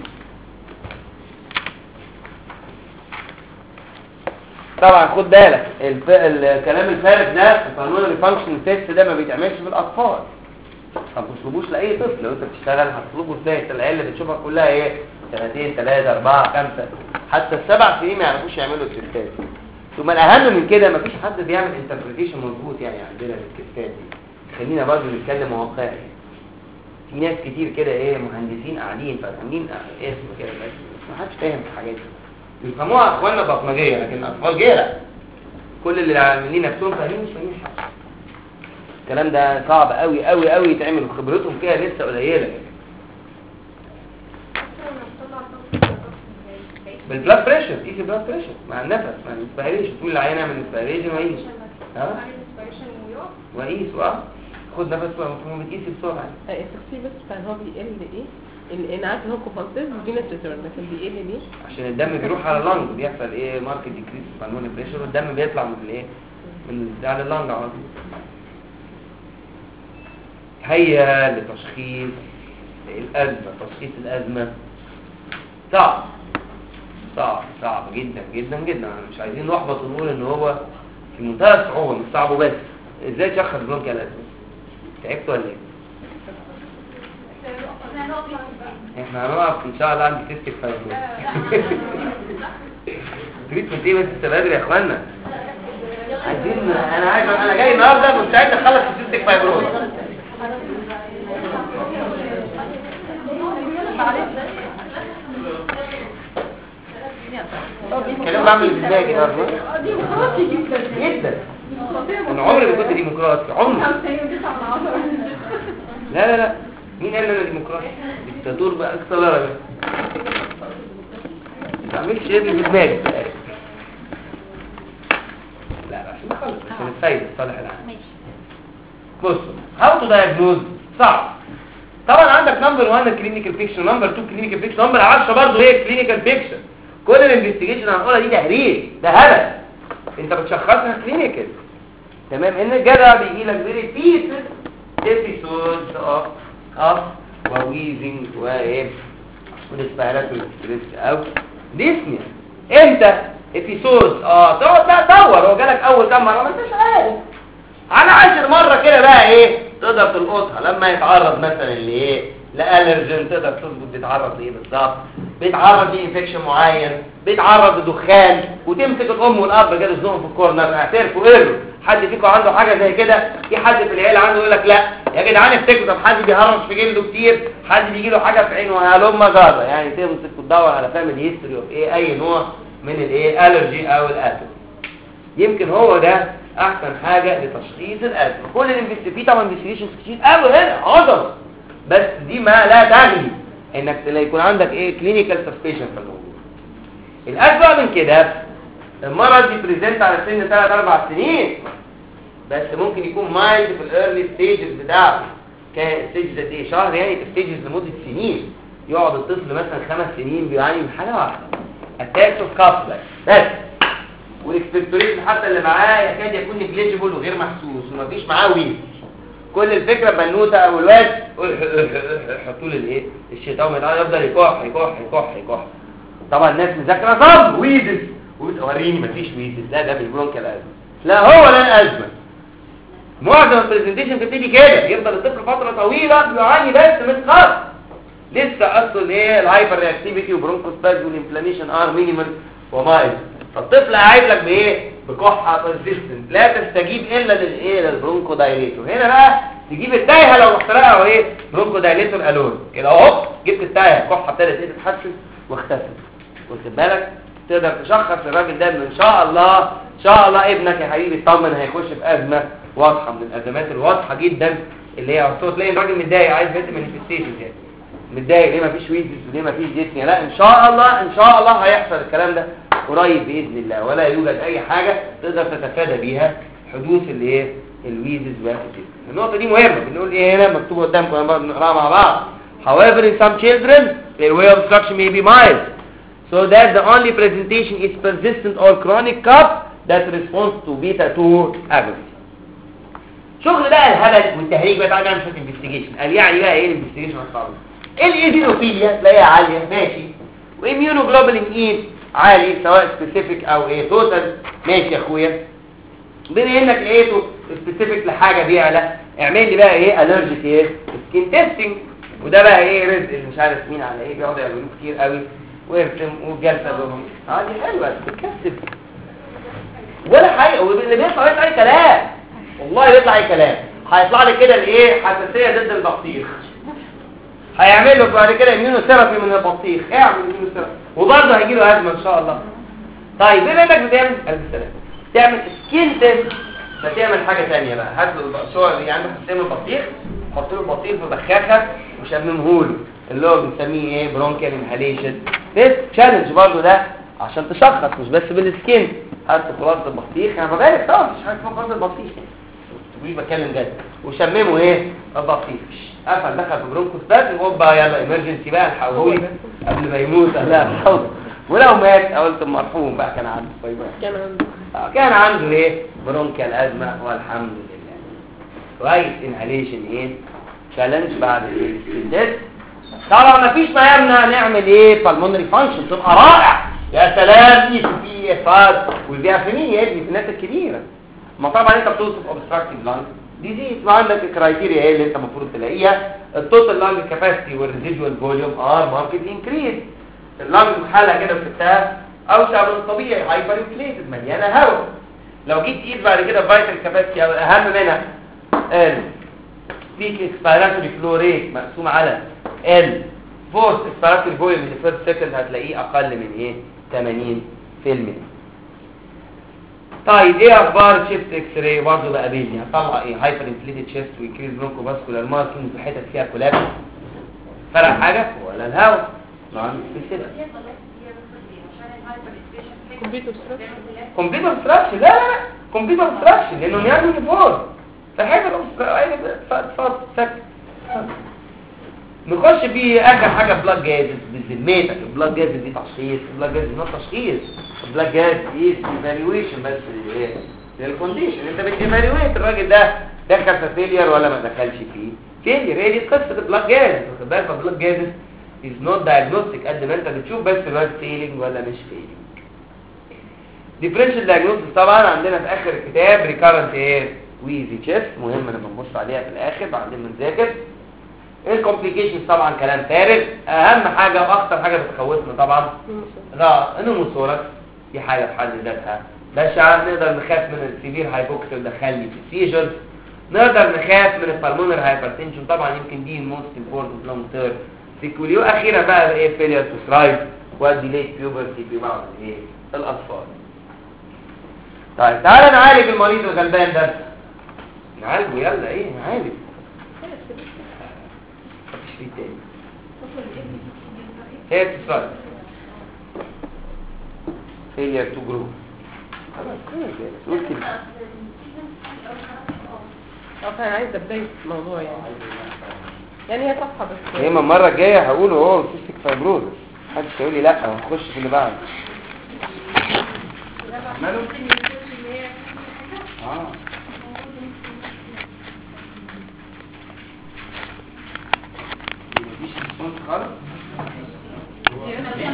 طبعا خد بالك الكلام الفارغ ده البلمونري فانكشن تيست ده ما بيتعملش في الاطفال، ما بتطلبوش لاي طفل. لو انت بتشتغل هتطلبه ازاي؟ العيال اللي بتشوفها كلها ايه 2 3 4 5 حتى ال7 سنين ما يعرفوش يعملوا التستات. ثم الاهم من كده مفيش حد بيعمل انتربريتيشن مظبوط يعني عندنا للتستات دي. خلينا برضه نتكلم واقعي. في ناس كتير كده ايه مهندسين قاعدين فاهمين اسم كده بس ما حدش فاهم في الحاجات دي. بيفهموها اخواننا بطنجيه لكن اطفال جيره كل اللي عاملين نفسهم فاهمين مش فاهمين حاجه. الكلام ده صعب قوي قوي قوي يتعمل، وخبرتهم فيها لسه قليله. بالبلاد بريشر، قيس البلاد بريشر مع النفس مع الانسبيريشن، تقول العيان اعمل انسبيريشن وقيس وقيس خد نفس وبتقيس بسرعه. التفسير بس بتاع هو بيقل ايه؟ انا عارف ان هو كومبنسيت فينس ريتيرن، لكن بيقل ليه؟ عشان الدم بيروح على اللنج، بيحصل ايه ماركت ديكريس بالمونري بريشر، والدم بيطلع من الايه من على اللنج على طول. هيا لتشخيص الازمه. تشخيص الازمه صعب جدا جدا جدا. مش عايزين نحبط ونقول ان هو في منتهى الصعوبه، مش صعب وبس. ازاي تشخص برونكيال ازمه؟ تعبت ولا ايه؟ احنا هنقف ان شاء الله عند سيستيك فايبروز. تريتمنت ايه بس لسه بدري يا اخوانا. عايزين انا جاي النهارده مستعد اخلص السيستيك فايبروز. الكلام بعمل ازاي برضه ديمقراطي جدا. انا عمري ما كنت ديمقراطي عمري. لا مين قال انا ديمقراطي؟ ديكتاتور بقى اكثر ما تعملش ايه في دماغك. لا عشان نخلص عشان الفايده الصالح العام. بص هاو تو دايجنوز صعب. طبعا عندك نمبر 1 كلينيكال بيكشر، نمبر 2 كلينيكال بيكشر، نمبر 10 برضه ايه كلينيكال بيكشر. كل الانفستيجيشن هنقولها دي تهريج، ده هبل. انت بتشخصها كلينيكال تمام. ان الجدع بيجي لك ريبيتد ابيسودز اوف وويزنج وايه وريسبيراتوري ستريس او ديسنيا. امتى ابيسودز تقعد بقى تدور هو جالك اول كام مره ما انتش عارف. على 10 مره كده بقى ايه تقدر تلقطها. لما يتعرض مثلا لايه لالرجين تقدر تظبط بيتعرض لايه بالظبط، بيتعرض لانفكشن معين، بيتعرض لدخان، وتمسك الام والاب كده تزنقهم في الكورنر اعترفوا ايه. حد فيكم عنده حاجه زي كده؟ في حد في العيله عنده يقول لك لا يا جدعان افتكروا. طب حد بيهرش في جلده كتير، حد بيجي له حاجه في عينه هلم جره، يعني تمسك وتدور على فاميلي هيستوري اوف ايه اي نوع من الايه الرجي او الاتوم. يمكن هو ده احسن حاجه لتشخيص الازمه. كل الانفستيجيشن طبعا انفستيجيشنز كتير قوي هنا عظمه، بس دي ما لا تغني انك يكون عندك ايه كلينيكال سسبشن في الموضوع. الاسوأ من كده المرض بيبريزنت على سن 3 4 سنين، بس ممكن يكون مايلد في الايرلي ستيجز بتاعته. كان ستيجز قد ايه؟ شهر يعني، ستيجز لمده سنين. يقعد الطفل مثلا 5 سنين بيعاني من حاجه واحده اتاك اوف كافلك بس. والاكسبكتوريشن حتى اللي معاه يكاد يكون نيجليجيبل وغير محسوس ومفيش معاه ويل. كل الفكره بنوته او الواد يحطوا له الايه الشيطان ده يفضل يكح يكح يكح يكح. طبعا الناس مذاكره صم ويدز وريني مفيش ويدز، ده بالبرونكال ازمه. لا هو ده الازمه. معظم البرزنتيشن بتبتدي كده، يفضل الطفل فتره طويله بيعاني بس من خط لسه اصلا ايه الهايبر رياكتيفيتي وبرونكوسباز والانفلاميشن ار مينيمال ومايل. فالطفل قاعد لك بايه بكحه بيرسيستنت لا تستجيب الا للايه للبرونكو دايليتور. هنا بقى تجيب التايهه لو اخترعها وايه برونكو دايليتور الون كده اهو جبت التايهه الكحه ابتدت ايه تتحسن واختفت. واخد بالك تقدر تشخص الراجل ده ان شاء الله ان شاء الله ابنك يا حبيبي اطمن هيخش في ازمه واضحه من الازمات الواضحه جدا اللي هي تلاقي الراجل متضايق عايز بيت مانيفستيشن يعني متضايق ليه مفيش ويزز وليه مفيش ديسنيا. لا ان شاء الله ان شاء الله هيحصل الكلام ده قريب باذن الله ولا يوجد اي حاجه تقدر تتفادى بيها حدوث اللي ايه الويزز والديسنيا. النقطه دي مهمه بنقول ايه هنا مكتوب قدامكم انا بنقراها مع بعض. However in some children their way of obstruction may be mild so that the only presentation is persistent or chronic cough that responds to beta 2 agonist. شغل بقى الهبل والتهريج بقى تعالى نعمل شويه انفستيجيشن. قال يعني بقى ايه الانفستيجيشن هتطلع الايزينوفيليا تلاقيها عاليه ماشي واميونوجلوبولين اي عالي سواء سبيسيفيك او ايه توتال ماشي يا اخويا. بما انك لقيته سبيسيفيك لحاجه بيعلى اعمل لي بقى ايه الرجيك ايه سكين تيستنج وده بقى ايه رزق اللي مش عارف مين على ايه بيقعدوا يعملوه كتير قوي ويرسم وجلسه لهم دي حلوه بتكسب ولا حاجه واللي بيطلع اي كلام والله بيطلع اي كلام. هيطلع لك كده الايه حساسيه ضد البطيخ هيعمل له بعد كده اميونو ثيرابي من البطيخ اعمل اميونو ثيرابي وبرضه هيجي له ازمه ان شاء الله. طيب بما انك بتعمل السلام تعمل سكين تيست فتعمل حاجه ثانيه بقى هات له الشعر اللي عنده حساسيه من البطيخ حط له البطيخ في بخاخه وشممه له اللي هو بنسميه ايه برونكيال انهاليشن تيست تشالنج برضه ده عشان تشخص مش بس بالسكين. هات خلاصه البطيخ انا ببالغ طبعا مش حاجه اسمها خلاصه البطيخ مش بتكلم جد وشممه ايه البطيخ قفل دخل في برونكوسباز هوبا يلا ايمرجنسي بقى الحقهولي قبل ما يموت لا حول ولو مات قلت المرحوم بقى كان عنده كان عنده ايه برونكيال ازمه والحمد لله. كويس انهاليشن ايه تشالنج بعد الاستنتاج. طبعا مفيش ما يمنع نعمل ايه بالمونري فانكشن تبقى رائع يا سلام اي في افاد والبيافينين يا ابني في الناس الكبيره. ما طبعا انت بتوصف اوبستراكتيف لانج ديزيز وعندك الكرايتيريا ايه اللي انت المفروض تلاقيها التوتال لانج كاباسيتي والريزيدوال فوليوم ار ماركتلي انكريز. اللانج محلها كده وسبتها اوسع من الطبيعي هايبر انفليتد مليانه هواء. لو جيت تقيس بعد كده فايتال كاباسيتي اهم منها ال بيك اكسبيراتوري فلو ريت مقسوم على ال فورس اكسبيراتوري فوليوم من الفيرست سكند هتلاقيه اقل من ايه 80%. طيب ايه اخبار شيفت اكس راي برضه بقى بيني هطلع ايه هايبر انفليتد شيفت ويكريز برونكو فاسكولار ماركينج في حتت فيها كولابس فرق حاجه ولا الهواء نعم سبيسيفيك كمبيوتر ستراكشر لا كمبيوتر ستراكشر لانه نيرف يونيفورم فحاجه فك نخش في اخر حاجه بلاك جازز بذمتك البلاك جازز دي تشخيص البلاك جازز دي تشخيص البلاك جاز دي ايفالويشن بس ايه للكونديشن انت بتيفالويت الراجل ده دخل في فيلير ولا ما دخلش فيه فيلير. هي دي قصه البلاك جاز واخد بالك البلاك جازز از نوت دايجنوستيك قد ما انت بتشوف بس الواد فيلينج ولا مش فيلينج. ديفرنشال دايجنوستس طبعا عندنا في اخر الكتاب ريكارنت ايه ويزي تشيست مهم لما نبص عليها في الاخر بعدين بنذاكر. الكومبليكيشنز طبعا كلام فارغ. اهم حاجه واخطر حاجه بتخوفنا طبعا لا النموثوركس دي حاجه في حد ذاتها بشعه. نقدر نخاف من السيفير هايبوكسيا ودخلني في سيجرز. نقدر نخاف من البالمونر هايبرتنشن طبعا يمكن دي الموست امبورتنت لونج تيرم سيكولي. واخيرا بقى ايه فيلير تو ثرايف وديليت بيوبرتي في بعض الايه الاطفال. طيب تعالى نعالج المريض الغلبان ده نعالجه يلا ايه نعالج مفيش فيه تاني هي تسرع failure to grow خلاص كده كان عايزه بدايه الموضوع يعني هي صفحه بس هي المره الجايه هقوله هو سيستيك فايبروز محدش هيقول لي لا هنخش في اللي بعده ماله؟ مفيش ريسبونس خالص.